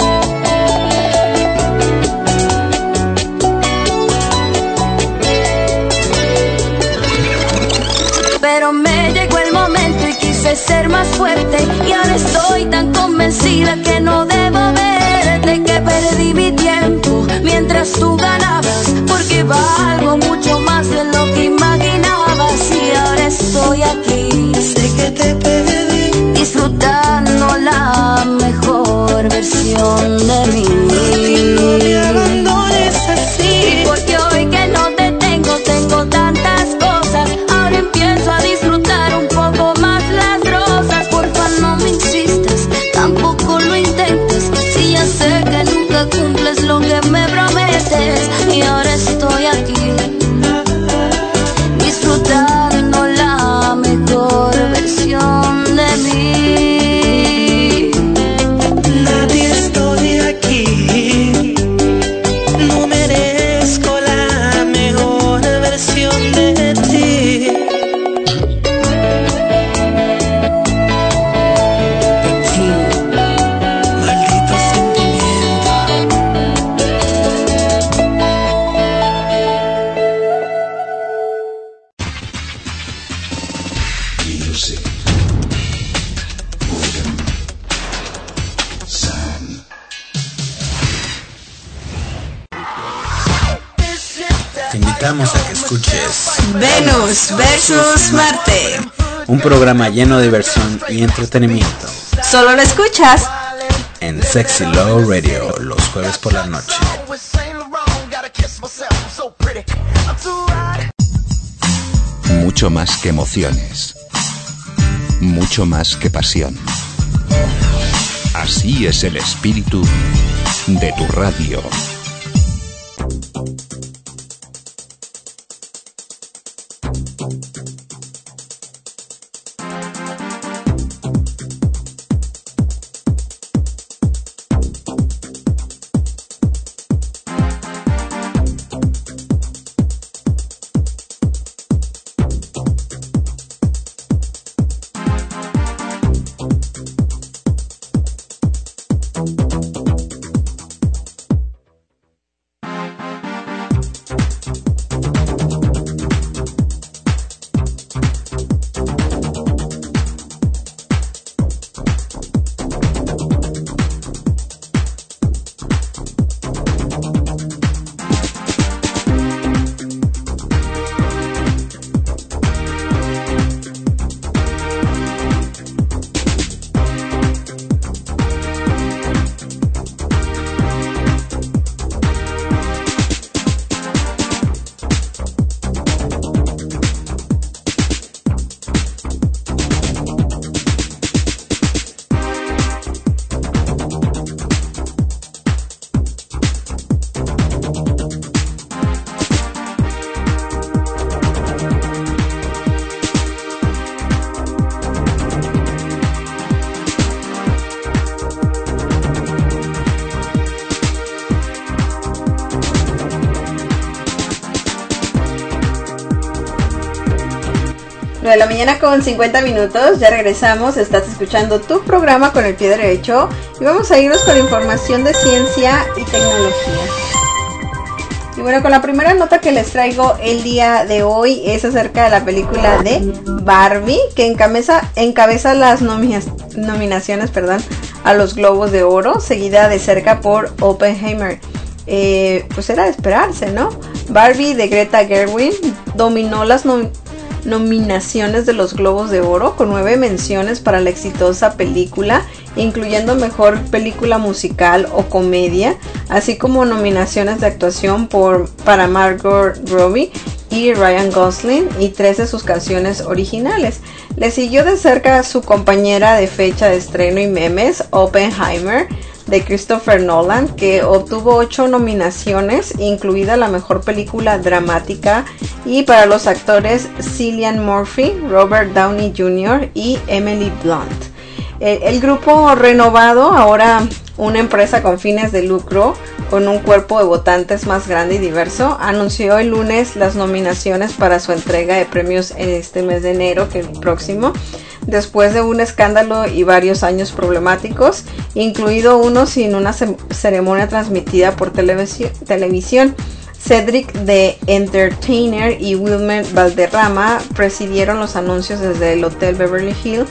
Pero me llegó el momento y quise ser más fuerte. Y ahora estoy tan convencida que no debo verte, que perdí mi tiempo mientras tú ganabas, porque valgo mucho más de lo que imaginabas. Y ahora estoy aquí, Sé que te perdí, disfrutando la mejor versión de mí. no me abandones así. Y porque hoy que no te tengo, tengo tantas cosas. Ahora empiezo a disfrutar un poco más las rosas. Porfa, no me insistas, tampoco lo intentes. Si ya sé que nunca Te invitamos a que escuches Venus versus Marte, un programa lleno de diversión y entretenimiento. Solo lo escuchas en Sexy Love Radio los jueves por la noche. Mucho más que emociones, mucho más que pasión. Así es el espíritu de tu radio. De la mañana con cincuenta minutos, ya regresamos, estás escuchando tu programa con el pie derecho y vamos a irnos con información de ciencia y tecnología. Y bueno, con la primera nota que les traigo el día de hoy es acerca de la película de Barbie, que encabeza, encabeza las nomina- nominaciones perdón, a los Globos de Oro, seguida de cerca por Oppenheimer. Eh, pues era de esperarse, ¿no? Barbie de Greta Gerwig dominó las nominaciones nominaciones de los Globos de Oro con nueve menciones para la exitosa película, incluyendo mejor película musical o comedia, así como nominaciones de actuación por, para Margot Robbie y Ryan Gosling y tres de sus canciones originales. Le siguió de cerca su compañera de fecha de estreno y memes, Oppenheimer, de Christopher Nolan, que obtuvo ocho nominaciones, incluida la mejor película dramática, y para los actores Cillian Murphy, Robert Downey junior y Emily Blunt. El, el grupo renovado, ahora una empresa con fines de lucro, con un cuerpo de votantes más grande y diverso, anunció el lunes las nominaciones para su entrega de premios en este mes de enero, que es el próximo, después de un escándalo y varios años problemáticos, incluido uno sin una ceremonia transmitida por televisi- televisión. Cedric the Entertainer y Wilmer Valderrama presidieron los anuncios desde el Hotel Beverly Hills,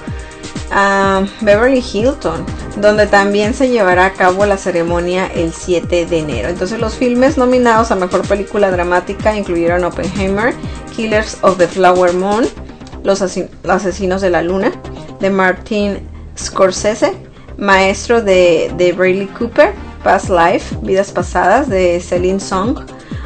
uh, Beverly Hilton, donde también se llevará a cabo la ceremonia el siete de enero. Entonces los filmes nominados a Mejor Película Dramática incluyeron Oppenheimer, Killers of the Flower Moon, Los Asesinos de la Luna, de Martin Scorsese, Maestro de, de Bradley Cooper, Past Life, Vidas Pasadas, de Celine Song,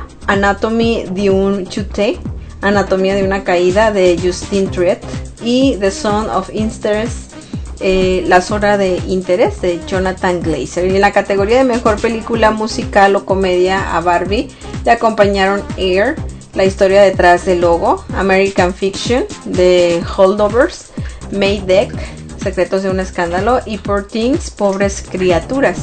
Anatomy de un Chute, Anatomía de una Caída, de Justine Triet, y The Zone of Interest, eh, La Zona de Interés, de Jonathan Glazer. Y en la categoría de Mejor Película Musical o Comedia a Barbie le acompañaron Air, La Historia detrás del logo, American Fiction, de Holdovers, Maydeck, Secretos de un Escándalo, y Poor Things, Pobres Criaturas.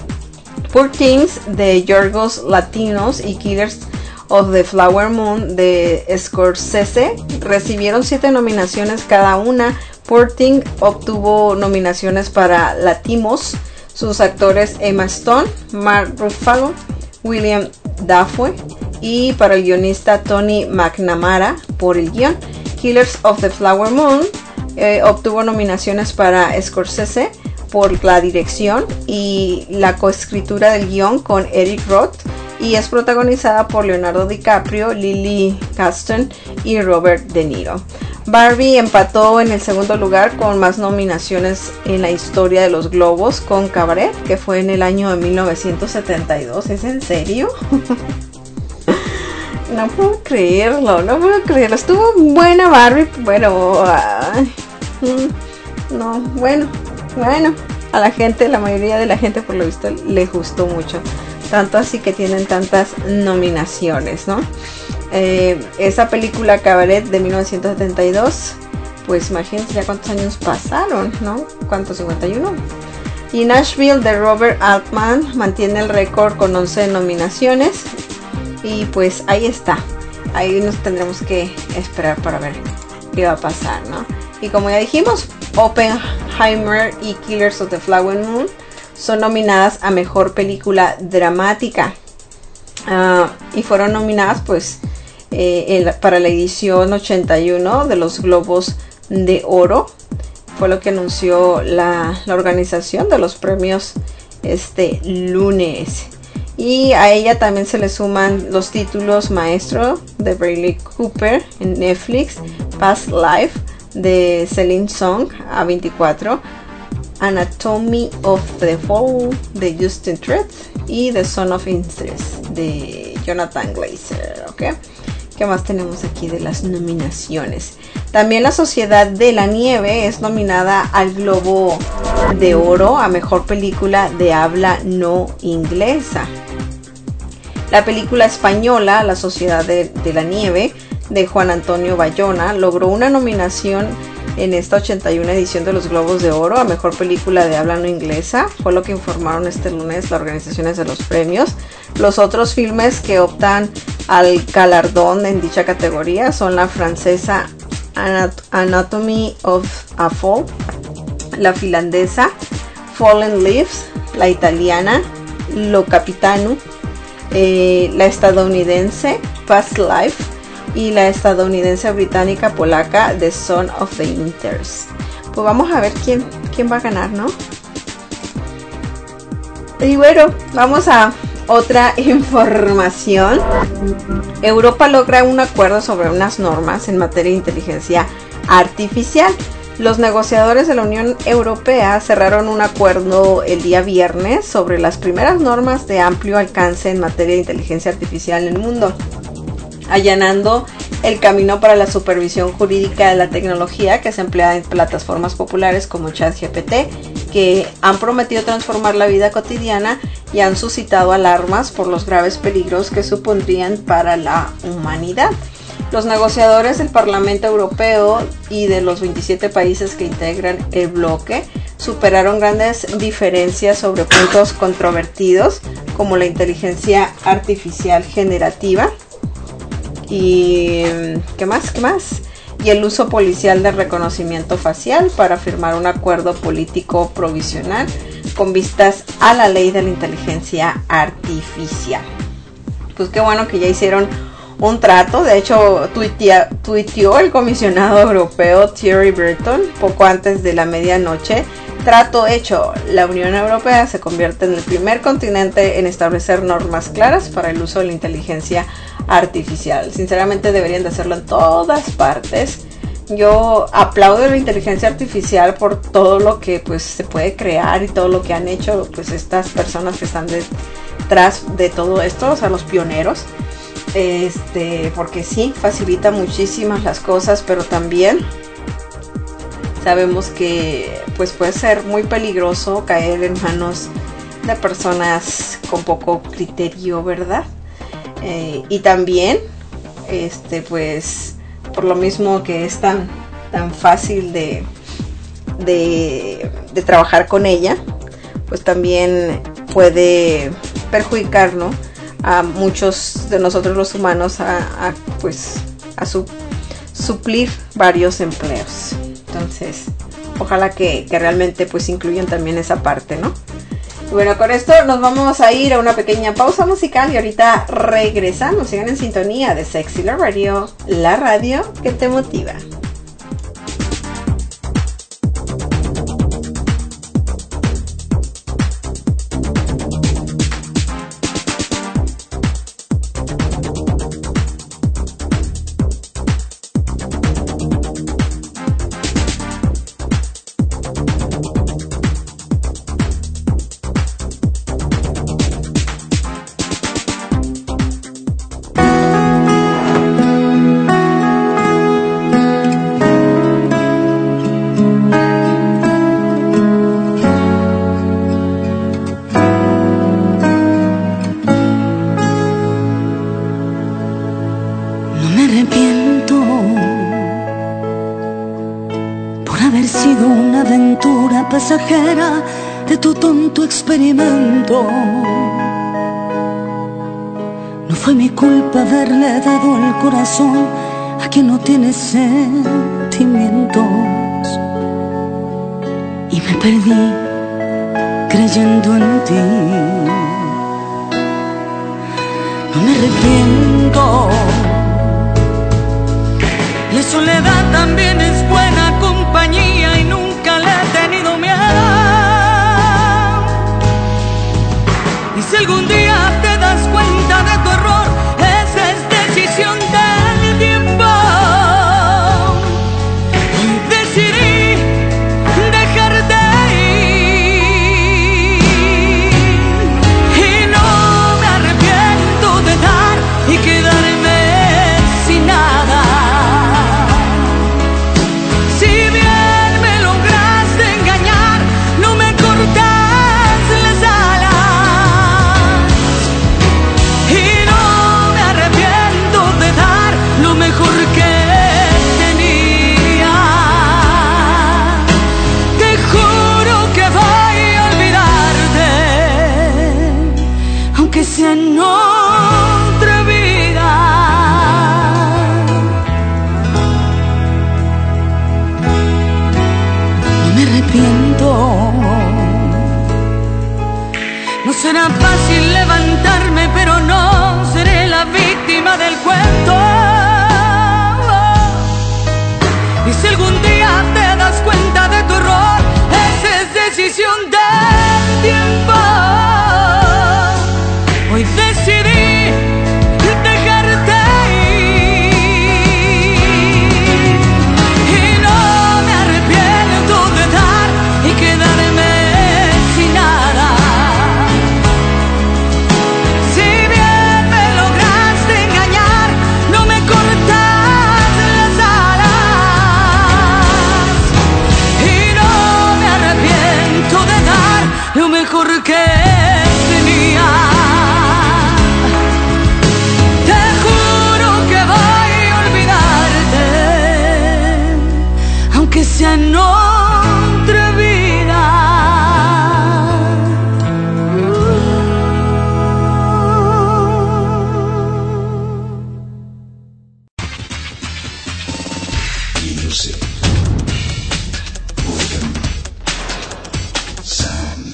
Poor Things, de Yorgos Latinos, y Killers of the Flower Moon, de Scorsese, recibieron siete nominaciones cada una. Poor Things obtuvo nominaciones para Latimos, sus actores Emma Stone, Mark Ruffalo, William Dafoe, y para el guionista Tony McNamara por el guión. Killers of the Flower Moon eh, obtuvo nominaciones para Scorsese por la dirección y la coescritura del guión con Eric Roth, y es protagonizada por Leonardo DiCaprio, Lily Caston y Robert De Niro. Barbie empató en el segundo lugar con más nominaciones en la historia de los Globos con Cabaret, que fue en el año de mil novecientos setenta y dos. ¿Es en serio? No puedo creerlo, no puedo creerlo. Estuvo buena Barbie, bueno, ay, no, bueno, bueno, a la gente, la mayoría de la gente por lo visto le gustó mucho. Tanto así que tienen tantas nominaciones, ¿no? Eh, esa película Cabaret de mil novecientos setenta y dos, pues imagínense ya cuántos años pasaron, ¿no? ¿Cuántos? cincuenta y uno. Y Nashville de Robert Altman mantiene el récord con once nominaciones. Y pues ahí está. Ahí nos tendremos que esperar para ver qué va a pasar, ¿no? Y como ya dijimos, Oppenheimer y Killers of the Flower Moon son nominadas a Mejor Película Dramática. Uh, y fueron nominadas pues eh, el, para la edición ochenta y uno de los Globos de Oro. Fue lo que anunció la, la organización de los premios este lunes. Y a ella también se le suman los títulos Maestro de Bradley Cooper en Netflix, Past Life de Celine Song a veinticuatro, Anatomy of the Fall de Justin Trudeau y The Son of Interest de Jonathan Glazer. ¿Okay? ¿Qué más tenemos aquí de las nominaciones? También La Sociedad de la Nieve es nominada al Globo de Oro a Mejor Película de Habla No Inglesa. La película española La Sociedad de, de la Nieve de Juan Antonio Bayona logró una nominación en esta ochenta y una edición de los Globos de Oro a Mejor Película de Habla No Inglesa. Fue lo que informaron este lunes las organizaciones de los premios. Los otros filmes que optan al galardón en dicha categoría son la francesa Anat- Anatomy of a Fall, la finlandesa Fallen Leaves, la italiana Lo Capitano, eh, la estadounidense Past Life y la estadounidense británica polaca The Son of the Interest. Pues vamos a ver quién, quién va a ganar, ¿no? Y bueno, vamos a otra información. Europa logra un acuerdo sobre unas normas en materia de inteligencia artificial. Los negociadores de la Unión Europea cerraron un acuerdo el día viernes sobre las primeras normas de amplio alcance en materia de inteligencia artificial en el mundo, allanando el camino para la supervisión jurídica de la tecnología que se emplea en plataformas populares como ChatGPT, que han prometido transformar la vida cotidiana y han suscitado alarmas por los graves peligros que supondrían para la humanidad. Los negociadores del Parlamento Europeo y de los veintisiete países que integran el bloque superaron grandes diferencias sobre puntos controvertidos como la inteligencia artificial generativa y ¿qué más? ¿Qué más? y el uso policial del reconocimiento facial para firmar un acuerdo político provisional con vistas a la ley de la inteligencia artificial. Pues qué bueno que ya hicieron un trato. De hecho, tuitea, tuiteó el comisionado europeo Thierry Breton poco antes de la medianoche: trato hecho, la Unión Europea se convierte en el primer continente en establecer normas claras para el uso de la inteligencia artificial. Sinceramente deberían de hacerlo en todas partes. Yo aplaudo la inteligencia artificial por todo lo que pues se puede crear y todo lo que han hecho pues estas personas que están detrás de todo esto, o sea, los pioneros. Este, porque sí, facilita muchísimas las cosas, pero también sabemos que pues puede ser muy peligroso caer en manos de personas con poco criterio, ¿verdad? Eh, y también, este, pues, por lo mismo que es tan, tan fácil de, de, de trabajar con ella, pues también puede perjudicar, ¿no?, a muchos de nosotros los humanos a, a pues a su, suplir varios empleos. Entonces ojalá que, que realmente pues incluyan también esa parte, ¿no? Y bueno, con esto nos vamos a ir a una pequeña pausa musical y ahorita regresamos. Sigan en sintonía de Sexy Love Radio, la radio que te motiva. pasajera de tu tonto experimento. No fue mi culpa haberle dado el corazón a quien no tiene sentimientos. Y me perdí creyendo en ti. No me arrepiento. La soledad también es buena compañía y nunca le he tenido miedo. Y si algún día te das cuenta de tu error, esa es decisión del tiempo. Hoy decidí dejarte ir y no me arrepiento de dar y quedarme sin nada. Si bien me lograste engañar, no me cortas las alas. Y no me arrepiento de dar lo mejor que tenía. Te juro que voy a olvidarte, aunque sea en otra vida. No me arrepiento. No será fácil levantarme, pero no seré la víctima del cuento. Y si algún día te das cuenta de tu error, esa es decisión del tiempo. Hoy decidí dejarte ir y no me arrepiento de dar y quedarme sin nada. Si bien me lograste engañar, no me cortas las alas. Y no me arrepiento de dar lo mejor que tenía. Te juro que voy a olvidarte, aunque sea en otra vida. Music. Rhythm. Sound.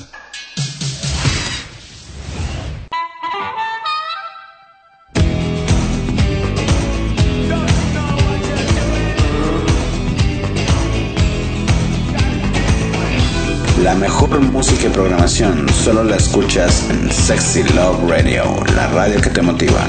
La mejor música y programación solo la escuchas en Sexy Love Radio, la radio que te motiva.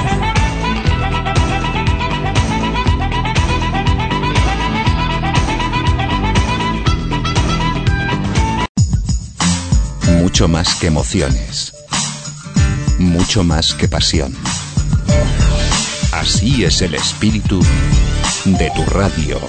Mucho más que emociones. Mucho más que pasión. Así es el espíritu de tu radio.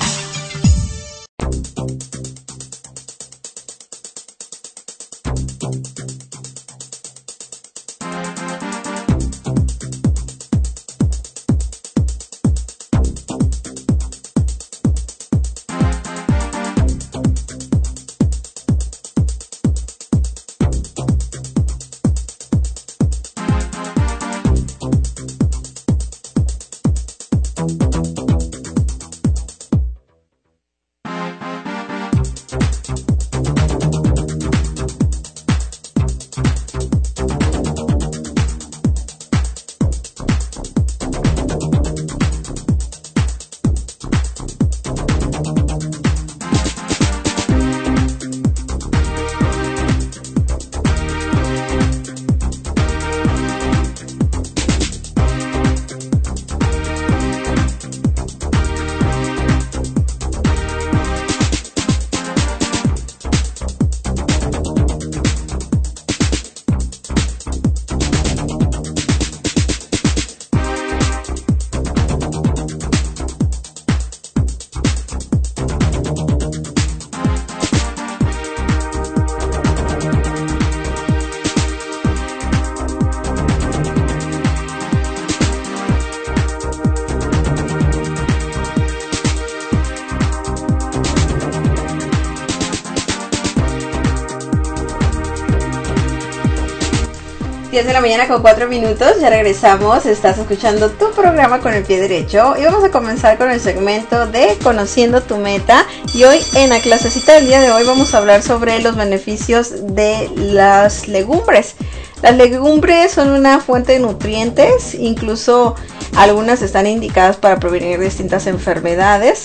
diez de la mañana con cuatro minutos, ya regresamos, estás escuchando tu programa con el pie derecho y vamos a comenzar con el segmento de Conociendo tu Meta. Y hoy en la clasecita del día de hoy vamos a hablar sobre los beneficios de las legumbres. Las legumbres son una fuente de nutrientes, incluso algunas están indicadas para prevenir distintas enfermedades.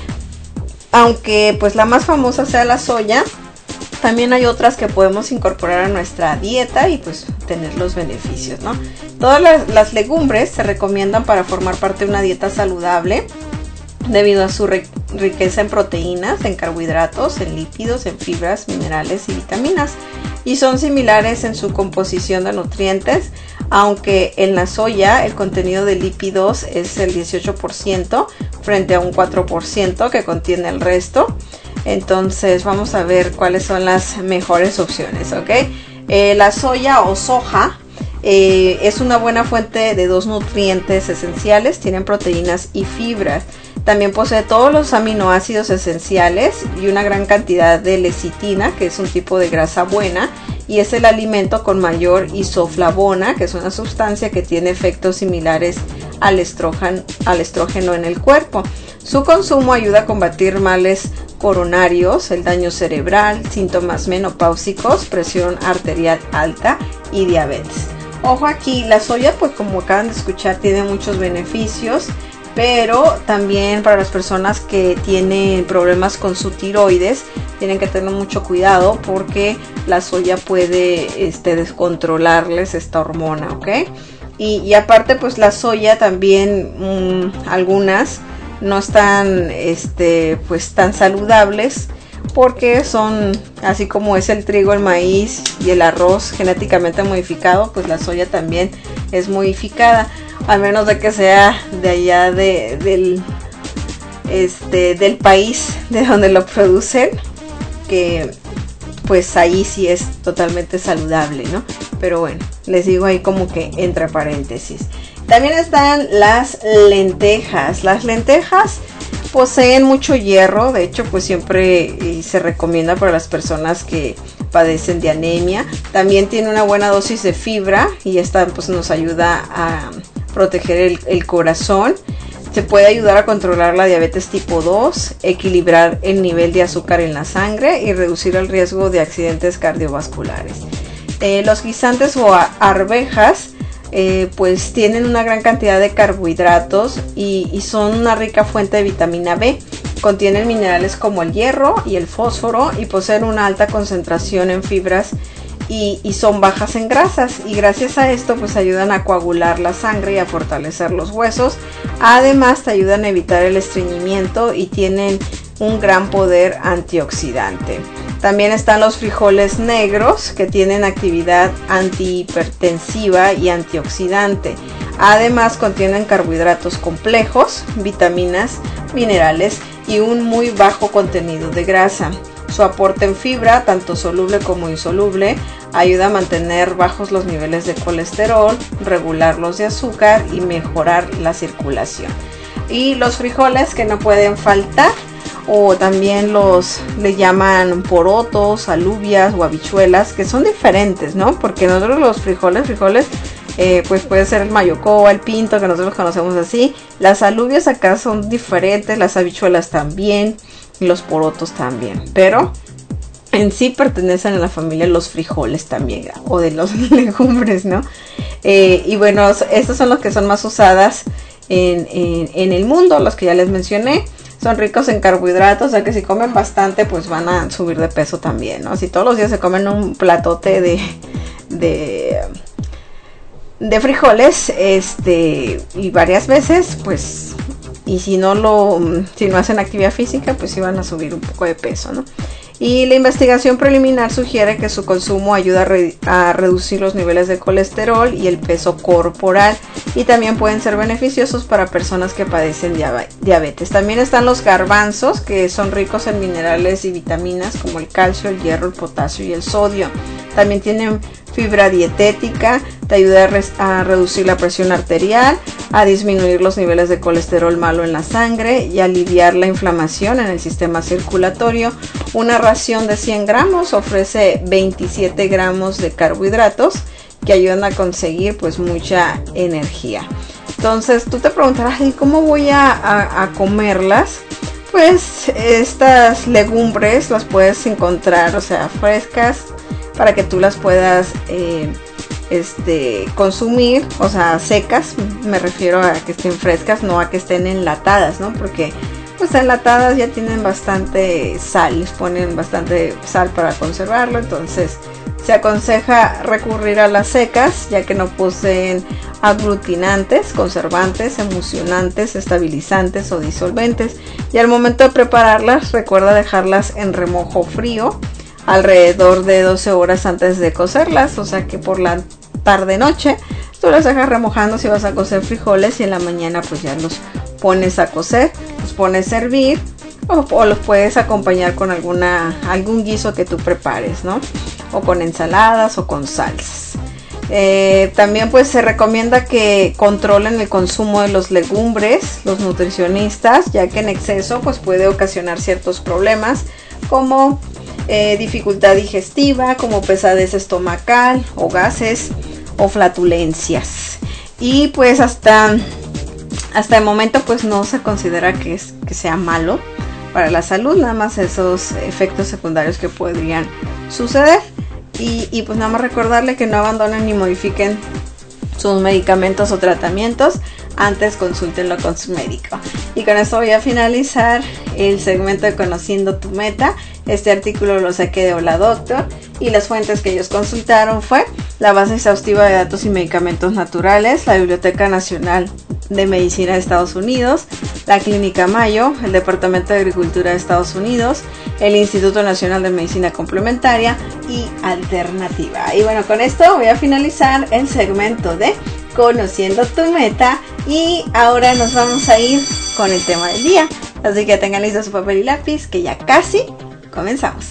Aunque pues la más famosa sea la soya, también hay otras que podemos incorporar a nuestra dieta y pues tener los beneficios, ¿no? Todas las, las legumbres se recomiendan para formar parte de una dieta saludable debido a su riqueza en proteínas, en carbohidratos, en lípidos, en fibras, minerales y vitaminas. Y son similares en su composición de nutrientes, aunque en la soya el contenido de lípidos es el dieciocho por ciento frente a un cuatro por ciento que contiene el resto. Entonces vamos a ver cuáles son las mejores opciones, ¿ok? Eh, la soya o soja eh, es una buena fuente de dos nutrientes esenciales, tienen proteínas y fibras. También posee todos los aminoácidos esenciales y una gran cantidad de lecitina, que es un tipo de grasa buena, y es el alimento con mayor isoflavona, que es una sustancia que tiene efectos similares al estrógeno, al estrógeno en el cuerpo. Su consumo ayuda a combatir males coronarios, el daño cerebral, síntomas menopáusicos, presión arterial alta y diabetes. Ojo aquí, la soya, pues como acaban de escuchar, tiene muchos beneficios, pero también para las personas que tienen problemas con su tiroides tienen que tener mucho cuidado porque la soya puede este, descontrolarles esta hormona, ¿ok? Y, y aparte pues la soya también mmm, algunas no están este, pues tan saludables porque son, así como es el trigo, el maíz y el arroz genéticamente modificado, pues la soya también es modificada, a menos de que sea de allá de, del, este, del país de donde lo producen, que pues ahí sí es totalmente saludable, ¿no? Pero bueno, les digo ahí como que entre paréntesis. También están las lentejas. Las lentejas poseen mucho hierro, de hecho pues siempre se recomienda para las personas que padecen de anemia. También tiene una buena dosis de fibra y esta pues nos ayuda a proteger el, el corazón. Se puede ayudar a controlar la diabetes tipo dos, equilibrar el nivel de azúcar en la sangre y reducir el riesgo de accidentes cardiovasculares. Eh, los guisantes o arvejas Eh, pues tienen una gran cantidad de carbohidratos y, y son una rica fuente de vitamina B. Contienen minerales como el hierro y el fósforo y poseen una alta concentración en fibras y, y son bajas en grasas, y gracias a esto pues ayudan a coagular la sangre y a fortalecer los huesos. Además te ayudan a evitar el estreñimiento y tienen un gran poder antioxidante. También están los frijoles negros, que tienen actividad antihipertensiva y antioxidante. Además contienen carbohidratos complejos, vitaminas, minerales y un muy bajo contenido de grasa. Su aporte en fibra, tanto soluble como insoluble, ayuda a mantener bajos los niveles de colesterol, regular los de azúcar y mejorar la circulación. Y los frijoles que no pueden faltar, o también los le llaman porotos, alubias o habichuelas, que son diferentes, ¿no? Porque nosotros los frijoles, frijoles, eh, pues puede ser el mayocoba, el pinto, que nosotros conocemos así. Las alubias acá son diferentes, las habichuelas también, y los porotos también, pero en sí pertenecen a la familia de los frijoles también, o de los legumbres, ¿no? Eh, y bueno, estos son los que son más usadas en, en, en el mundo, los que ya les mencioné. Son ricos en carbohidratos, o sea que si comen bastante pues van a subir de peso también, ¿no? Si todos los días se comen un platote de, de, de frijoles este, y varias veces, pues, y si no lo si no hacen actividad física, pues sí van a subir un poco de peso, ¿no? Y la investigación preliminar sugiere que su consumo ayuda a, re a reducir los niveles de colesterol y el peso corporal, y también pueden ser beneficiosos para personas que padecen diabetes. También están los garbanzos, que son ricos en minerales y vitaminas como el calcio, el hierro, el potasio y el sodio. También tienen fibra dietética, te ayuda a, re a reducir la presión arterial, a disminuir los niveles de colesterol malo en la sangre y aliviar la inflamación en el sistema circulatorio. Una ración de cien gramos ofrece veintisiete gramos de carbohidratos que ayudan a conseguir pues mucha energía. Entonces tú te preguntarás, ¿y cómo voy a, a, a comerlas? Pues estas legumbres las puedes encontrar, o sea, frescas, para que tú las puedas eh, este, consumir, o sea, secas. Me refiero a que estén frescas, no a que estén enlatadas, ¿no? Porque pues enlatadas ya tienen bastante sal, les ponen bastante sal para conservarlo, entonces se aconseja recurrir a las secas, ya que no poseen aglutinantes, conservantes, emulsionantes, estabilizantes o disolventes. Y al momento de prepararlas, recuerda dejarlas en remojo frío alrededor de doce horas antes de cocerlas, o sea que por la tarde noche tú las dejas remojando si vas a cocer frijoles, y en la mañana pues ya los pones a cocer, los pones a hervir, o, o los puedes acompañar con alguna algún guiso que tú prepares, ¿no? O con ensaladas o con salsas. Eh, también pues se recomienda que controlen el consumo de los legumbres los nutricionistas, ya que en exceso pues puede ocasionar ciertos problemas como eh, dificultad digestiva, como pesadez estomacal o gases o flatulencias. Y pues hasta hasta el momento pues no se considera que, es, que sea malo para la salud, nada más esos efectos secundarios que podrían suceder. Y, y pues nada más recordarle que no abandonen ni modifiquen sus medicamentos o tratamientos, antes consúltenlo con su médico. Y con esto voy a finalizar el segmento de Conociendo tu Meta. Este artículo lo saqué de Hola Doctor, y las fuentes que ellos consultaron fue la base exhaustiva de datos y medicamentos naturales, la Biblioteca Nacional de Medicina de Estados Unidos, la Clínica Mayo, el Departamento de Agricultura de Estados Unidos, el Instituto Nacional de Medicina Complementaria y Alternativa. Y bueno, con esto voy a finalizar el segmento de Conociendo tu Meta, y ahora nos vamos a ir con el tema del día. Así que tengan listo su papel y lápiz, que ya casi comenzamos.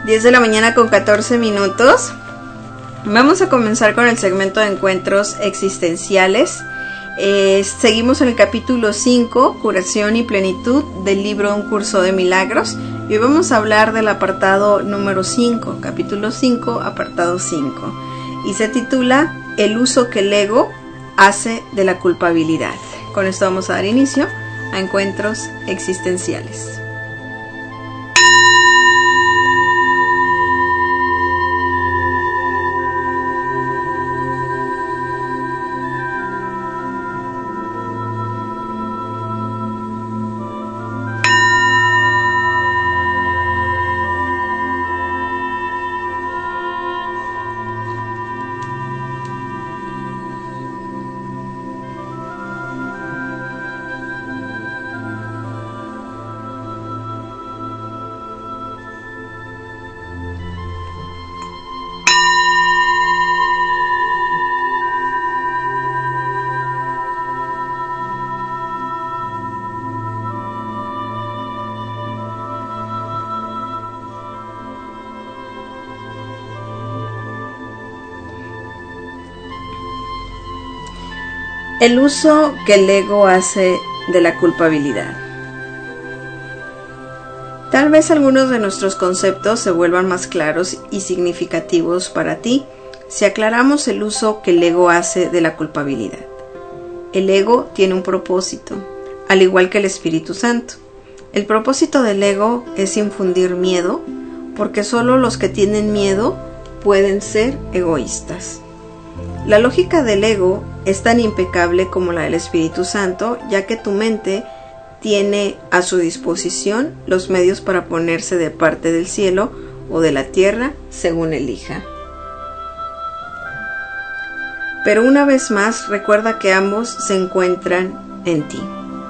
diez de la mañana con catorce minutos. Vamos a comenzar con el segmento de encuentros existenciales. Eh, seguimos en el capítulo cinco, Curación y Plenitud, del libro Un Curso de Milagros. Y hoy vamos a hablar del apartado número cinco, capítulo cinco, apartado cinco. Y se titula El uso que el ego hace de la culpabilidad. Con esto vamos a dar inicio a encuentros existenciales. El uso que el ego hace de la culpabilidad. Tal vez algunos de nuestros conceptos se vuelvan más claros y significativos para ti si aclaramos el uso que el ego hace de la culpabilidad. El ego tiene un propósito, al igual que el Espíritu Santo. El propósito del ego es infundir miedo, porque solo los que tienen miedo pueden ser egoístas. La lógica del ego es tan impecable como la del Espíritu Santo, ya que tu mente tiene a su disposición los medios para ponerse de parte del cielo o de la tierra, según elija. Pero una vez más, recuerda que ambos se encuentran en ti.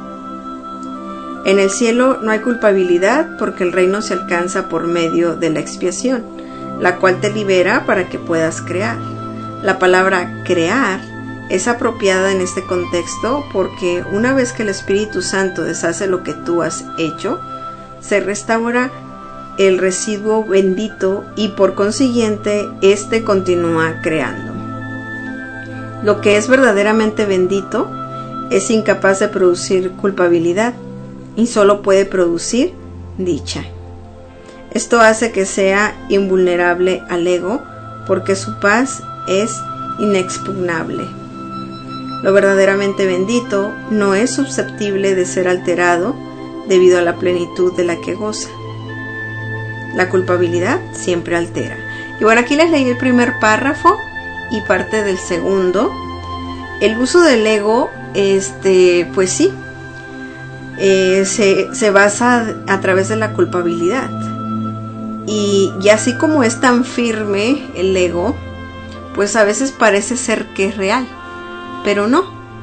En el cielo no hay culpabilidad porque el reino se alcanza por medio de la expiación, la cual te libera para que puedas crear. La palabra crear es apropiada en este contexto porque una vez que el Espíritu Santo deshace lo que tú has hecho, se restaura el residuo bendito y por consiguiente éste continúa creando. Lo que es verdaderamente bendito es incapaz de producir culpabilidad y solo puede producir dicha. Esto hace que sea invulnerable al ego porque su paz es inexpugnable. Lo verdaderamente bendito no es susceptible de ser alterado debido a la plenitud de la que goza. La culpabilidad siempre altera. Y bueno, aquí les leí el primer párrafo y parte del segundo. El uso del ego, este, pues sí, eh, se, se basa a través de la culpabilidad. Y, y así como es tan firme el ego, pues a veces parece ser que es real, pero no.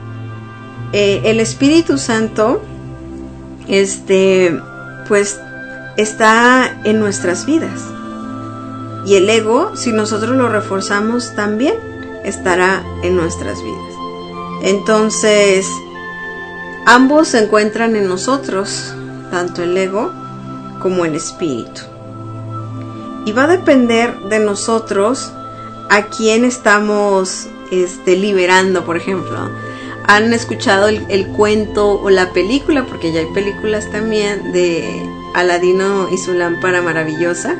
Eh, el Espíritu Santo, este, pues, está en nuestras vidas. Y el ego, si nosotros lo reforzamos, también estará en nuestras vidas. Entonces, ambos se encuentran en nosotros, tanto el ego como el Espíritu. Y va a depender de nosotros a quién estamos este, liberando, por ejemplo. ¿Han escuchado el, el cuento o la película? Porque ya hay películas también de Aladino y su lámpara maravillosa.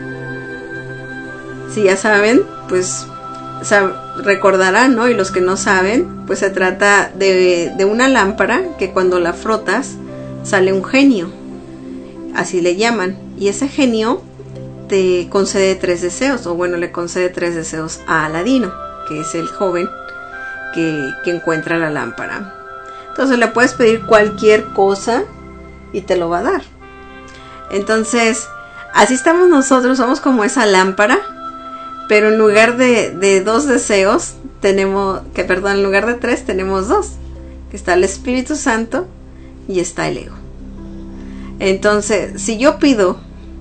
Si ya saben, pues sab- recordarán, ¿no? Y los que no saben, pues se trata de, de una lámpara que cuando la frotas sale un genio. Así le llaman. Y ese genio te concede tres deseos, o bueno, le concede tres deseos a Aladino, que es el joven que, que encuentra la lámpara. Entonces le puedes pedir cualquier cosa y te lo va a dar. Entonces, así estamos nosotros, somos como esa lámpara, pero en lugar de, de dos deseos, tenemos, que perdón, en lugar de tres, tenemos dos. Que está el Espíritu Santo y está el ego. Entonces, si yo pido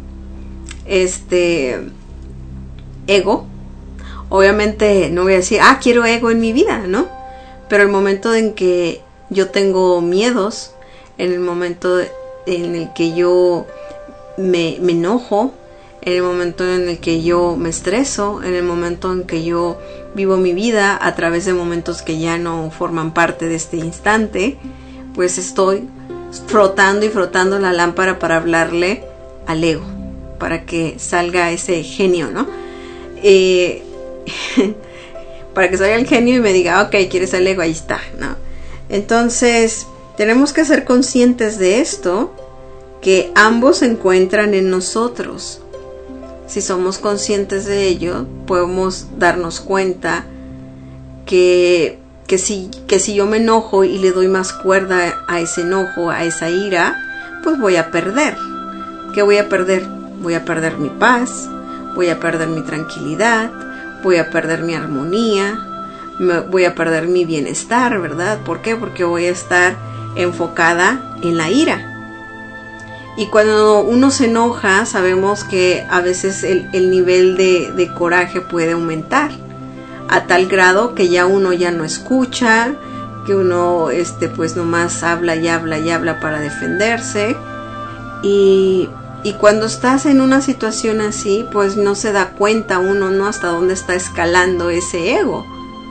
este ego, obviamente no voy a decir, ah, quiero ego en mi vida, ¿no? Pero el momento en que yo tengo miedos, en el momento en el que yo me, me enojo, en el momento en el que yo me estreso, en el momento en que yo vivo mi vida a través de momentos que ya no forman parte de este instante, pues estoy frotando y frotando la lámpara para hablarle al ego, para que salga ese genio, ¿no? Eh, para que salga el genio y me diga, ok, ¿quieres el ego? Ahí está, ¿no? Entonces, tenemos que ser conscientes de esto, que ambos se encuentran en nosotros. Si somos conscientes de ello, podemos darnos cuenta que, que, si, que si yo me enojo y le doy más cuerda a ese enojo, a esa ira, pues voy a perder. ¿Qué voy a perder? Voy a perder mi paz, voy a perder mi tranquilidad, voy a perder mi armonía, me, voy a perder mi bienestar, ¿verdad? ¿Por qué? Porque voy a estar enfocada en la ira. Y cuando uno se enoja, sabemos que a veces el, el nivel de, de coraje puede aumentar a tal grado que ya uno ya no escucha, que uno este pues nomás habla y habla y habla para defenderse. Y, y cuando estás en una situación así, pues no se da cuenta uno, ¿no? Hasta dónde está escalando ese ego.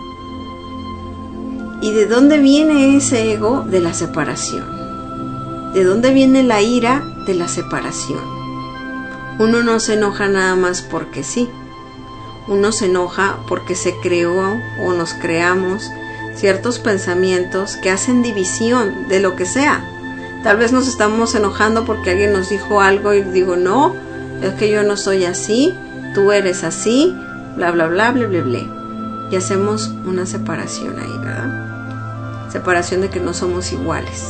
¿Y de dónde viene ese ego? De la separación. ¿De dónde viene la ira? De la separación. Uno no se enoja nada más porque sí. Uno se enoja porque se creó o nos creamos ciertos pensamientos que hacen división de lo que sea. Tal vez nos estamos enojando porque alguien nos dijo algo y digo, no, es que yo no soy así, tú eres así, bla, bla, bla, bla, bla, bla. Y hacemos una separación ahí, ¿verdad? Separación de que no somos iguales.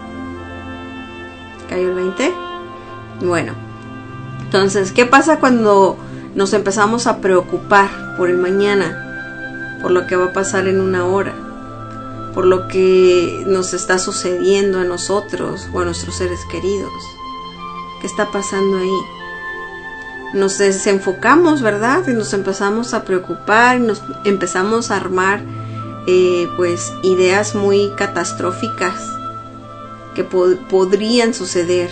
¿Cayó el veinte? Bueno, entonces, ¿qué pasa cuando nos empezamos a preocupar por el mañana? Por lo que va a pasar en una hora, por lo que nos está sucediendo a nosotros o a nuestros seres queridos. ¿Qué está pasando ahí? Nos desenfocamos, ¿verdad? Y nos empezamos a preocupar, y nos empezamos a armar eh, pues ideas muy catastróficas que pod- podrían suceder.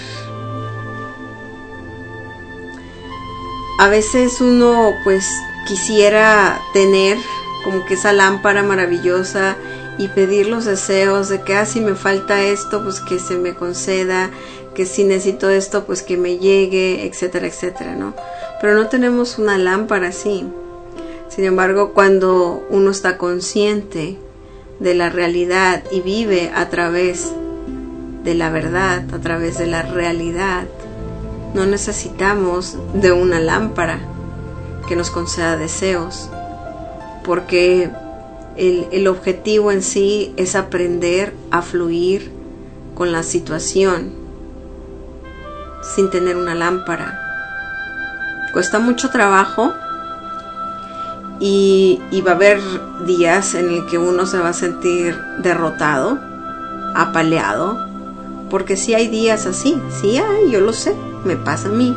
A veces uno pues quisiera tener como que esa lámpara maravillosa y pedir los deseos de que ah, si me falta esto, pues que se me conceda, que si necesito esto, pues que me llegue, etcétera, etcétera, ¿no? Pero no tenemos una lámpara así. Sin embargo, cuando uno está consciente de la realidad y vive a través de la verdad, a través de la realidad, no necesitamos de una lámpara que nos conceda deseos, porque el, el objetivo en sí es aprender a fluir con la situación sin tener una lámpara. Cuesta mucho trabajo y, y va a haber días en el que uno se va a sentir derrotado, apaleado, porque sí hay días así, sí hay, yo lo sé, me pasa a mí.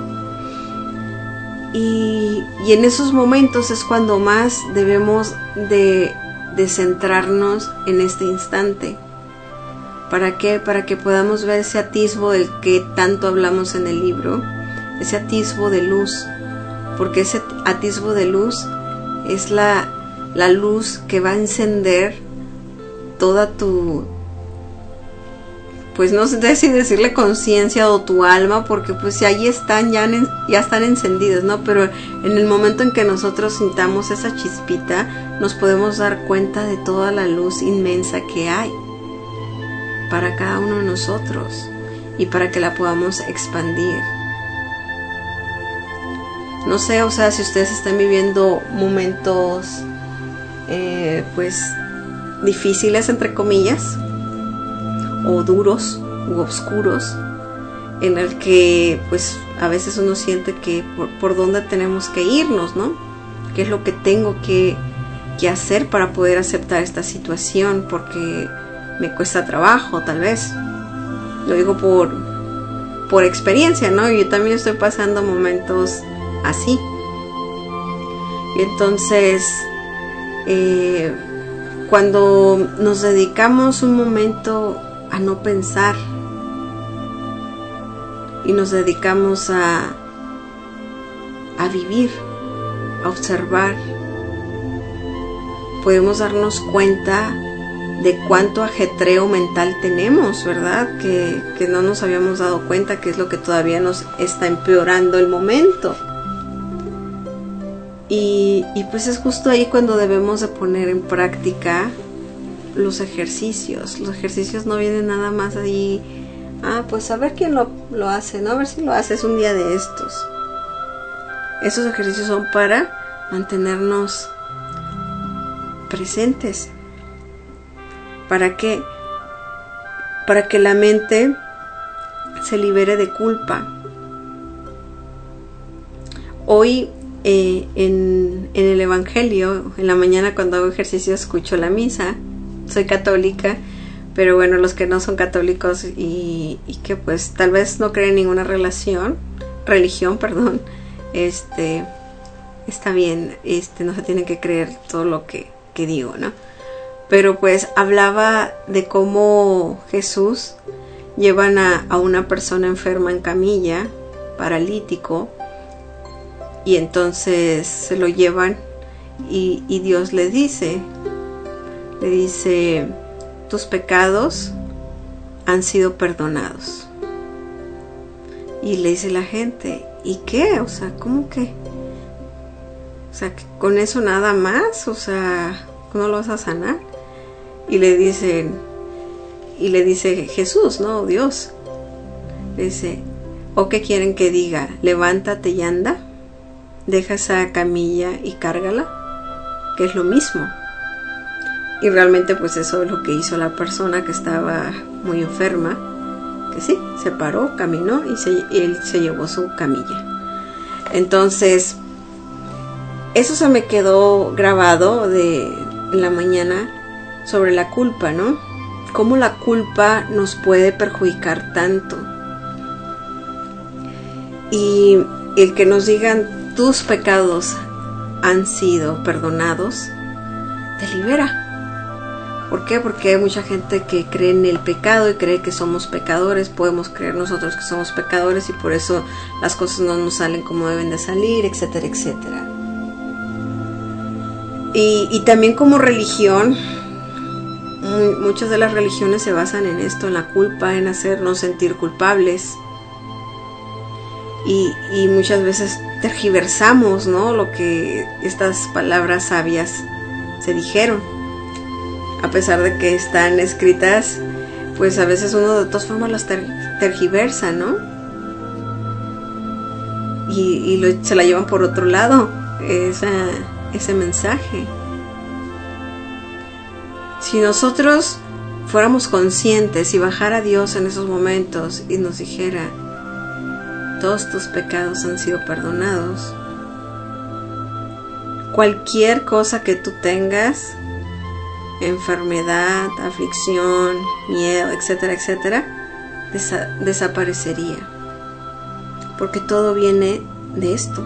Y, y en esos momentos es cuando más debemos de, de centrarnos en este instante. ¿Para qué? Para que podamos ver ese atisbo del que tanto hablamos en el libro, ese atisbo de luz, porque ese atisbo de luz es la, la luz que va a encender toda tu, pues no sé si decirle conciencia o tu alma, porque pues ahí están, ya, ya están encendidos, ¿no? Pero en el momento en que nosotros sintamos esa chispita, nos podemos dar cuenta de toda la luz inmensa que hay para cada uno de nosotros y para que la podamos expandir. No sé, o sea, si ustedes están viviendo momentos eh, pues difíciles entre comillas, o duros u oscuros, en el que pues a veces uno siente que por, por dónde tenemos que irnos, ¿no? ¿Qué es lo que tengo que, que hacer para poder aceptar esta situación? Porque me cuesta trabajo, tal vez. Lo digo por, por experiencia, ¿no? Yo también estoy pasando momentos así. Y entonces, eh, cuando nos dedicamos un momento a no pensar y nos dedicamos a, a vivir, a observar, podemos darnos cuenta de cuánto ajetreo mental tenemos, ¿verdad? Que, que no nos habíamos dado cuenta que es lo que todavía nos está empeorando el momento. Y, y pues es justo ahí cuando debemos de poner en práctica los ejercicios. Los ejercicios no vienen nada más ahí, ah, pues a ver quién lo, lo hace, ¿no? A ver si lo haces un día de estos. Esos ejercicios son para mantenernos presentes. ¿Para qué? Para que la mente se libere de culpa. Hoy eh, en, en el Evangelio, en la mañana cuando hago ejercicio escucho la misa. Soy católica, pero bueno, los que no son católicos y, y que pues tal vez no creen en ninguna relación, religión, perdón, este, está bien, este, no se tienen que creer todo lo que, que digo, ¿no? Pero pues hablaba de cómo Jesús llevan a, a una persona enferma en camilla, paralítico, y entonces se lo llevan y, y Dios le dice, le dice, tus pecados han sido perdonados. Y le dice la gente, ¿y qué? O sea, ¿cómo que? O sea, ¿con eso nada más? O sea, ¿no lo vas a sanar? Y le dicen, y le dice Jesús, no, Dios, le dice, ¿o qué quieren que diga? Levántate y anda, deja esa camilla y cárgala, que es lo mismo. Y realmente pues eso es lo que hizo la persona que estaba muy enferma, que sí, se paró, caminó y, se, y él se llevó su camilla. Entonces, eso se me quedó grabado de en la mañana sobre la culpa, ¿no? Cómo la culpa nos puede perjudicar tanto. Y el que nos digan tus pecados han sido perdonados, te libera. ¿Por qué? Porque hay mucha gente que cree en el pecado y cree que somos pecadores. Podemos creer nosotros que somos pecadores y por eso las cosas no nos salen como deben de salir, etcétera, etcétera. Y, y también como religión, muchas de las religiones se basan en esto, en la culpa, en hacernos sentir culpables. Y, y muchas veces tergiversamos, ¿no?, lo que estas palabras sabias se dijeron. A pesar de que están escritas, pues a veces uno de todas formas las ter tergiversa, ¿no? Y, y lo, se la llevan por otro lado, esa, ese mensaje. Si nosotros fuéramos conscientes y bajara a Dios en esos momentos y nos dijera, todos tus pecados han sido perdonados, cualquier cosa que tú tengas, enfermedad, aflicción, miedo, etcétera, etcétera, desa desaparecería, porque todo viene de esto.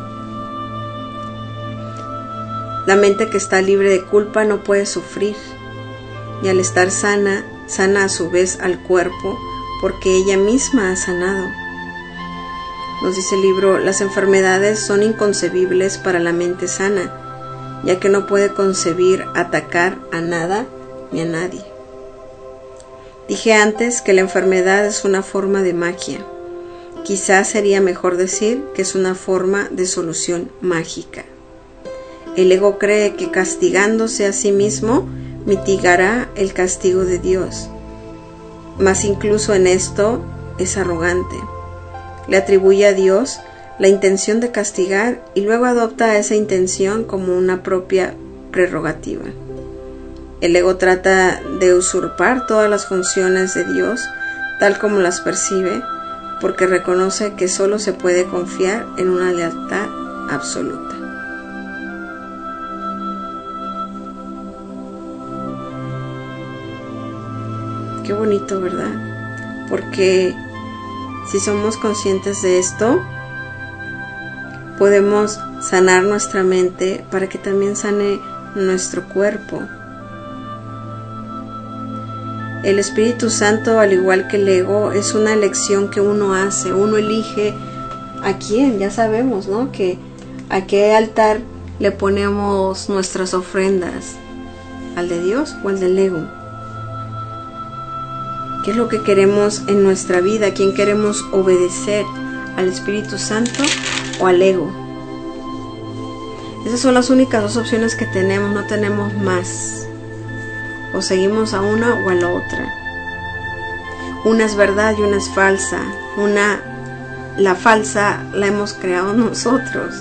La mente que está libre de culpa no puede sufrir, y al estar sana, sana a su vez al cuerpo, porque ella misma ha sanado. Nos dice el libro, las enfermedades son inconcebibles para la mente sana, ya que no puede concebir atacar a nada ni a nadie. Dije antes que la enfermedad es una forma de magia. Quizás sería mejor decir que es una forma de solución mágica. El ego cree que castigándose a sí mismo mitigará el castigo de Dios. Mas incluso en esto es arrogante. Le atribuye a Dios la intención de castigar y luego adopta esa intención como una propia prerrogativa. El ego trata de usurpar todas las funciones de Dios tal como las percibe, porque reconoce que solo se puede confiar en una lealtad absoluta. Qué bonito, ¿verdad? Porque si somos conscientes de esto, podemos sanar nuestra mente para que también sane nuestro cuerpo. El Espíritu Santo, al igual que el ego, es una elección que uno hace. Uno elige a quién. Ya sabemos, ¿no?, que ¿A qué altar le ponemos nuestras ofrendas? ¿Al de Dios o al del ego? ¿Qué es lo que queremos en nuestra vida? ¿A quién queremos obedecer? ¿Al Espíritu Santo o al ego? Esas son las únicas dos opciones que tenemos, no tenemos más. O seguimos a una o a la otra. Una es verdad y una es falsa. Una, la falsa la hemos creado nosotros.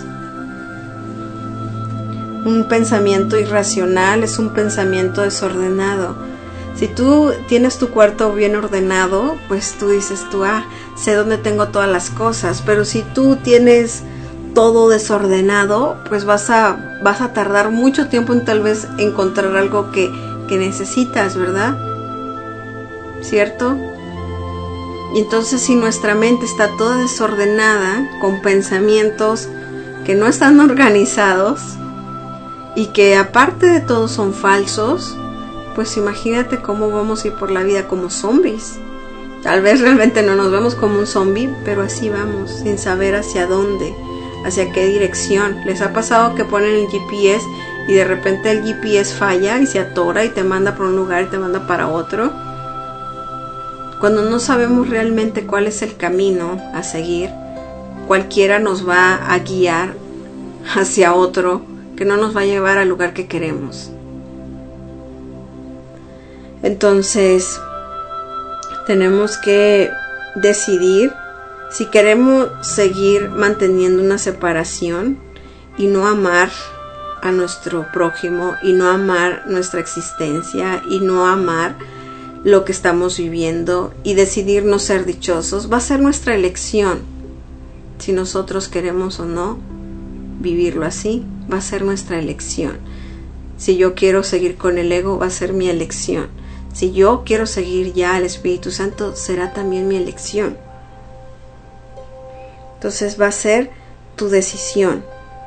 Un pensamiento irracional es un pensamiento desordenado. Si tú tienes tu cuarto bien ordenado, pues tú dices tú, ah, sé dónde tengo todas las cosas. Pero si tú tienes todo desordenado, pues vas a, vas a tardar mucho tiempo en tal vez encontrar algo que, que necesitas, ¿verdad? ¿Cierto? Y entonces si nuestra mente está toda desordenada, con pensamientos que no están organizados y que aparte de todo son falsos, pues imagínate cómo vamos a ir por la vida como zombies. Tal vez realmente no nos vemos como un zombie, pero así vamos, sin saber hacia dónde, hacia qué dirección. ¿Les ha pasado que ponen el G P S y de repente el G P S falla y se atora y te manda por un lugar y te manda para otro? Cuando no sabemos realmente cuál es el camino a seguir, cualquiera nos va a guiar hacia otro que no nos va a llevar al lugar que queremos. Entonces, tenemos que decidir si queremos seguir manteniendo una separación y no amar a nuestro prójimo y no amar nuestra existencia y no amar lo que estamos viviendo y decidir no ser dichosos. Va a ser nuestra elección si nosotros queremos o no vivirlo así. Va a ser nuestra elección. Si yo quiero seguir con el ego, va a ser mi elección. Si yo quiero seguir ya al Espíritu Santo, será también mi elección. Entonces va a ser tu decisión.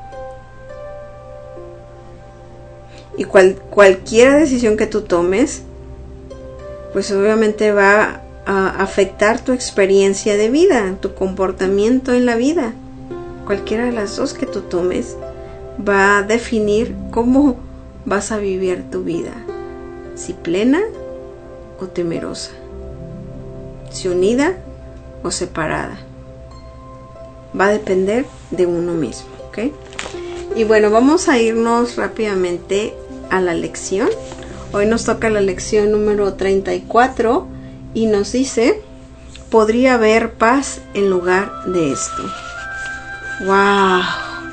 Y cual, cualquier decisión que tú tomes, pues obviamente va a afectar tu experiencia de vida, tu comportamiento en la vida. Cualquiera de las dos que tú tomes va a definir cómo vas a vivir tu vida. Si plena o temerosa. Si unida o separada. Va a depender de uno mismo, ¿ok? Y bueno, vamos a irnos rápidamente a la lección. Hoy nos toca la lección número treinta y cuatro y nos dice: podría haber paz en lugar de esto. ¡Wow!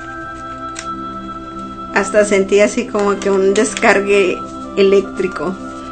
Hasta sentí así como que un descargue eléctrico.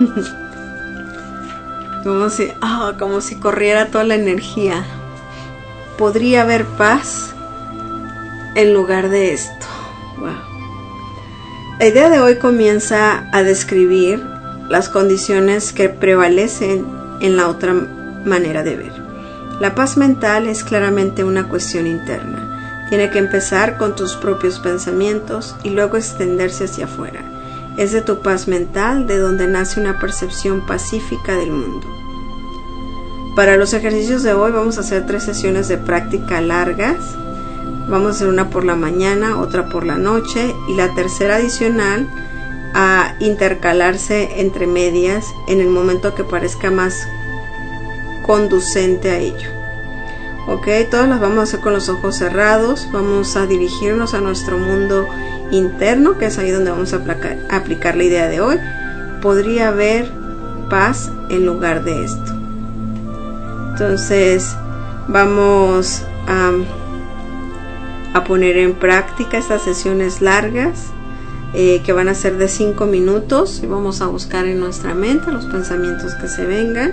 Como si, oh, como si corriera toda la energía. Podría haber paz en lugar de esto. Wow. La idea de hoy comienza a describir las condiciones que prevalecen en la otra manera de ver. La paz mental es claramente una cuestión interna. Tiene que empezar con tus propios pensamientos y luego extenderse hacia afuera. Es de tu paz mental de donde nace una percepción pacífica del mundo. Para los ejercicios de hoy vamos a hacer tres sesiones de práctica largas. Vamos a hacer una por la mañana, otra por la noche y la tercera adicional a intercalarse entre medias en el momento que parezca más conducente a ello. Ok, todas las vamos a hacer con los ojos cerrados. Vamos a dirigirnos a nuestro mundo interno, que es ahí donde vamos a aplicar, aplicar la idea de hoy. Podría haber paz en lugar de esto. Entonces vamos a, a poner en práctica estas sesiones largas eh, que van a ser de cinco minutos y vamos a buscar en nuestra mente los pensamientos que se vengan.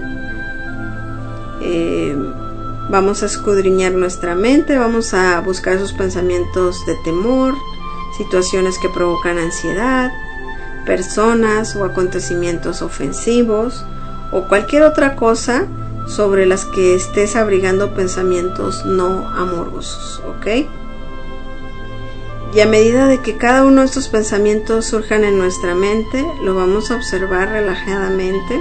Eh, vamos a escudriñar nuestra mente, vamos a buscar esos pensamientos de temor, situaciones que provocan ansiedad, personas o acontecimientos ofensivos o cualquier otra cosa sobre las que estés abrigando pensamientos no amorosos, ¿ok? Y a medida de que cada uno de estos pensamientos surjan en nuestra mente, lo vamos a observar relajadamente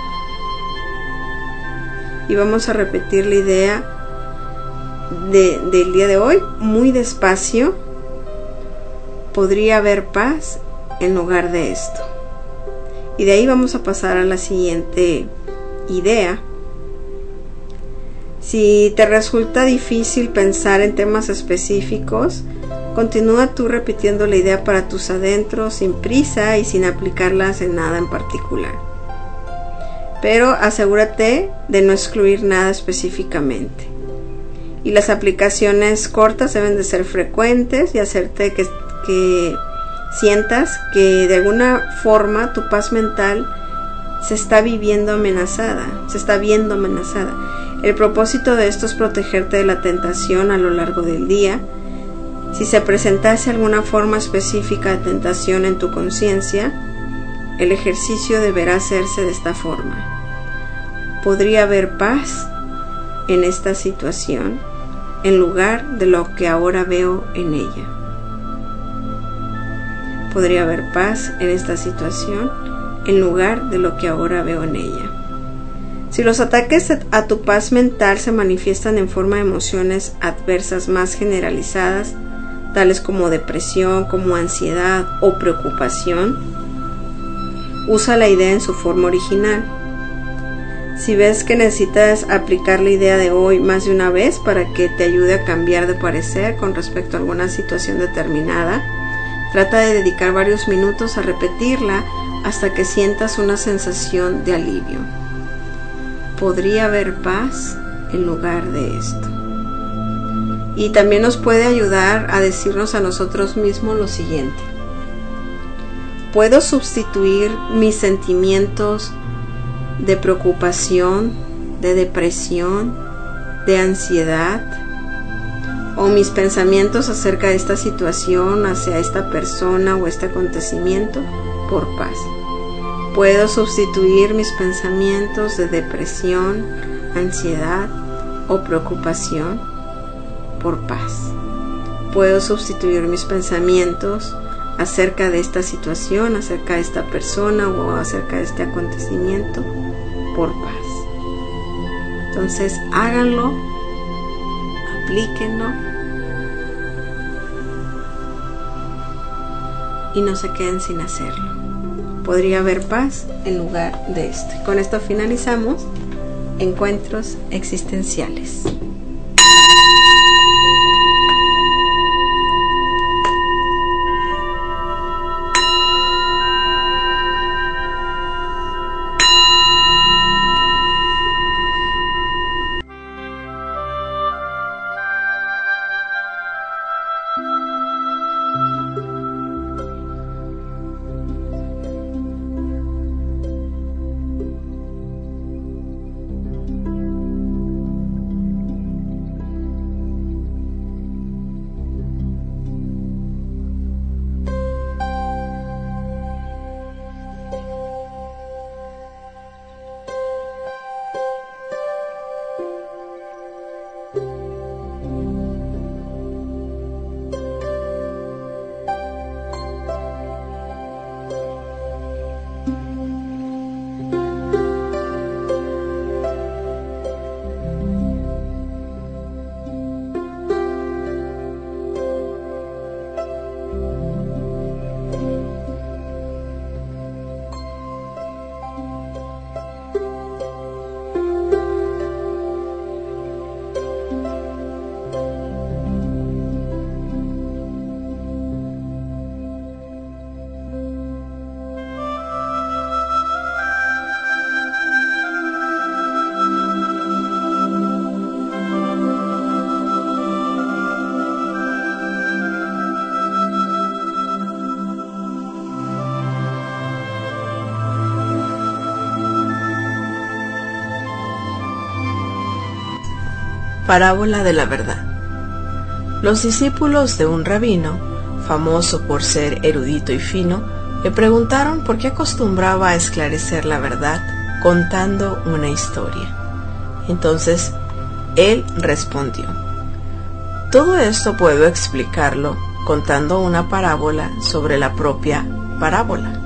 y vamos a repetir la idea de, del día de hoy muy despacio podría haber paz en lugar de esto. Y de ahí vamos a pasar a la siguiente idea. Si te resulta difícil pensar en temas específicos, continúa tú repitiendo la idea para tus adentros sin prisa y sin aplicarlas en nada en particular. Pero asegúrate de no excluir nada específicamente. Y las aplicaciones cortas deben de ser frecuentes y hacerte que, que sientas que de alguna forma tu paz mental se está viviendo amenazada, se está viendo amenazada. El propósito de esto es protegerte de la tentación a lo largo del día. Si se presentase alguna forma específica de tentación en tu conciencia, el ejercicio deberá hacerse de esta forma. Podría haber paz en esta situación en lugar de lo que ahora veo en ella. Podría haber paz en esta situación en lugar de lo que ahora veo en ella. Si los ataques a tu paz mental se manifiestan en forma de emociones adversas más generalizadas, tales como depresión, como ansiedad o preocupación, usa la idea en su forma original. Si ves que necesitas aplicar la idea de hoy más de una vez para que te ayude a cambiar de parecer con respecto a alguna situación determinada, trata de dedicar varios minutos a repetirla hasta que sientas una sensación de alivio. Podría haber paz en lugar de esto. Y también nos puede ayudar a decirnos a nosotros mismos lo siguiente: puedo sustituir mis sentimientos de preocupación, de depresión, de ansiedad, o mis pensamientos acerca de esta situación, hacia esta persona o este acontecimiento, por paz. Puedo sustituir mis pensamientos de depresión, ansiedad o preocupación por paz. Puedo sustituir mis pensamientos acerca de esta situación, acerca de esta persona o acerca de este acontecimiento por paz. Entonces háganlo, aplíquenlo y no se queden sin hacerlo. Podría haber paz en lugar de esto. Con esto finalizamos Encuentros Existenciales. Parábola de la verdad. Los discípulos de un rabino, famoso por ser erudito y fino, le preguntaron por qué acostumbraba a esclarecer la verdad contando una historia. Entonces, él respondió: todo esto puedo explicarlo contando una parábola sobre la propia parábola.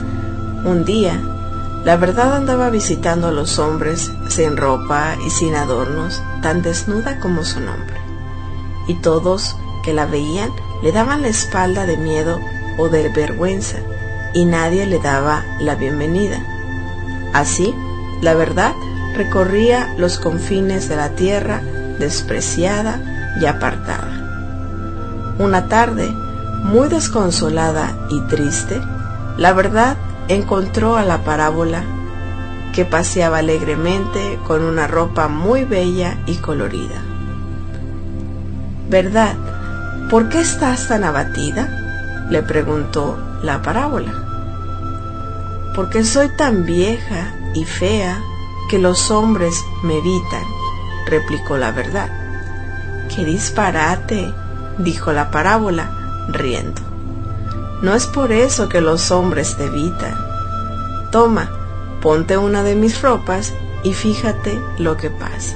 Un día, la verdad andaba visitando a los hombres sin ropa y sin adornos, tan desnuda como su nombre, y todos que la veían le daban la espalda de miedo o de vergüenza y nadie le daba la bienvenida. Así, la verdad recorría los confines de la tierra, despreciada y apartada. Una tarde, muy desconsolada y triste, la verdad encontró a la parábola, que paseaba alegremente con una ropa muy bella y colorida. «Verdad, ¿por qué estás tan abatida?», le preguntó la parábola. «Porque soy tan vieja y fea que los hombres me evitan», replicó la verdad. «¡Qué disparate!», dijo la parábola, riendo. «No es por eso que los hombres te evitan. Toma, ponte una de mis ropas y fíjate lo que pasa».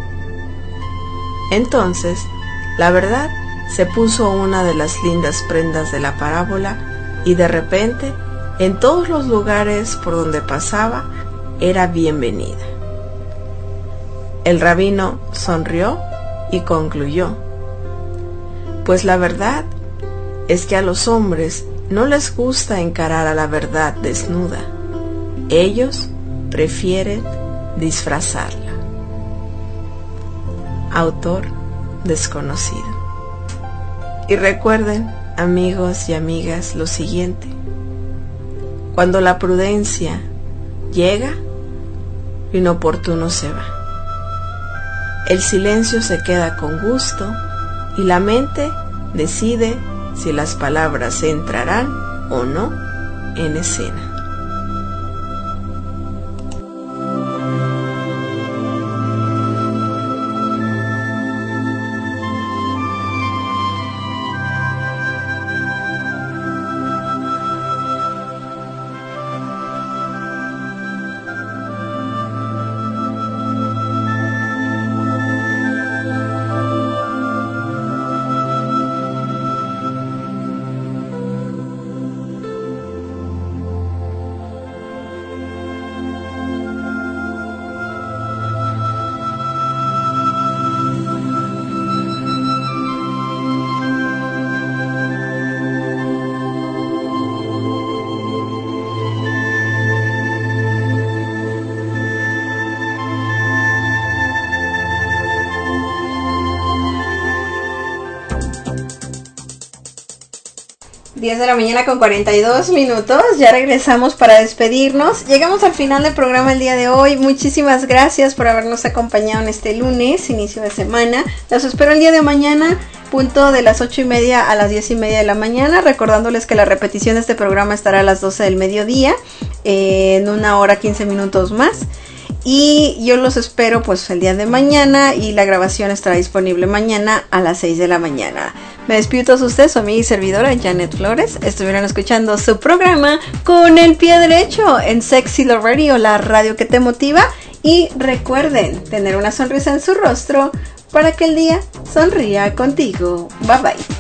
Entonces, la verdad se puso una de las lindas prendas de la parábola y de repente, en todos los lugares por donde pasaba, era bienvenida. El rabino sonrió y concluyó: «Pues la verdad es que a los hombres no les gusta encarar a la verdad desnuda. Ellos prefieren disfrazarla». Autor desconocido. Y recuerden, amigos y amigas, lo siguiente: cuando la prudencia llega, lo inoportuno se va. El silencio se queda con gusto y la mente decide si las palabras entrarán o no en escena. diez de la mañana con cuarenta y dos minutos, ya regresamos para despedirnos. Llegamos al final del programa el día de hoy. Muchísimas gracias por habernos acompañado en este lunes, inicio de semana. Los espero el día de mañana, punto de las ocho y media a las diez y media de la mañana, recordándoles que la repetición de este programa estará a las doce del mediodía, eh, en una hora quince minutos más. Y yo los espero pues el día de mañana y la grabación estará disponible mañana a las seis de la mañana. Me despido de todos ustedes, su amiga y servidora Janet Flores. Estuvieron escuchando su programa Con el Pie Derecho en Sexy Love Radio, la radio que te motiva. Y recuerden tener una sonrisa en su rostro para que el día sonría contigo. Bye bye.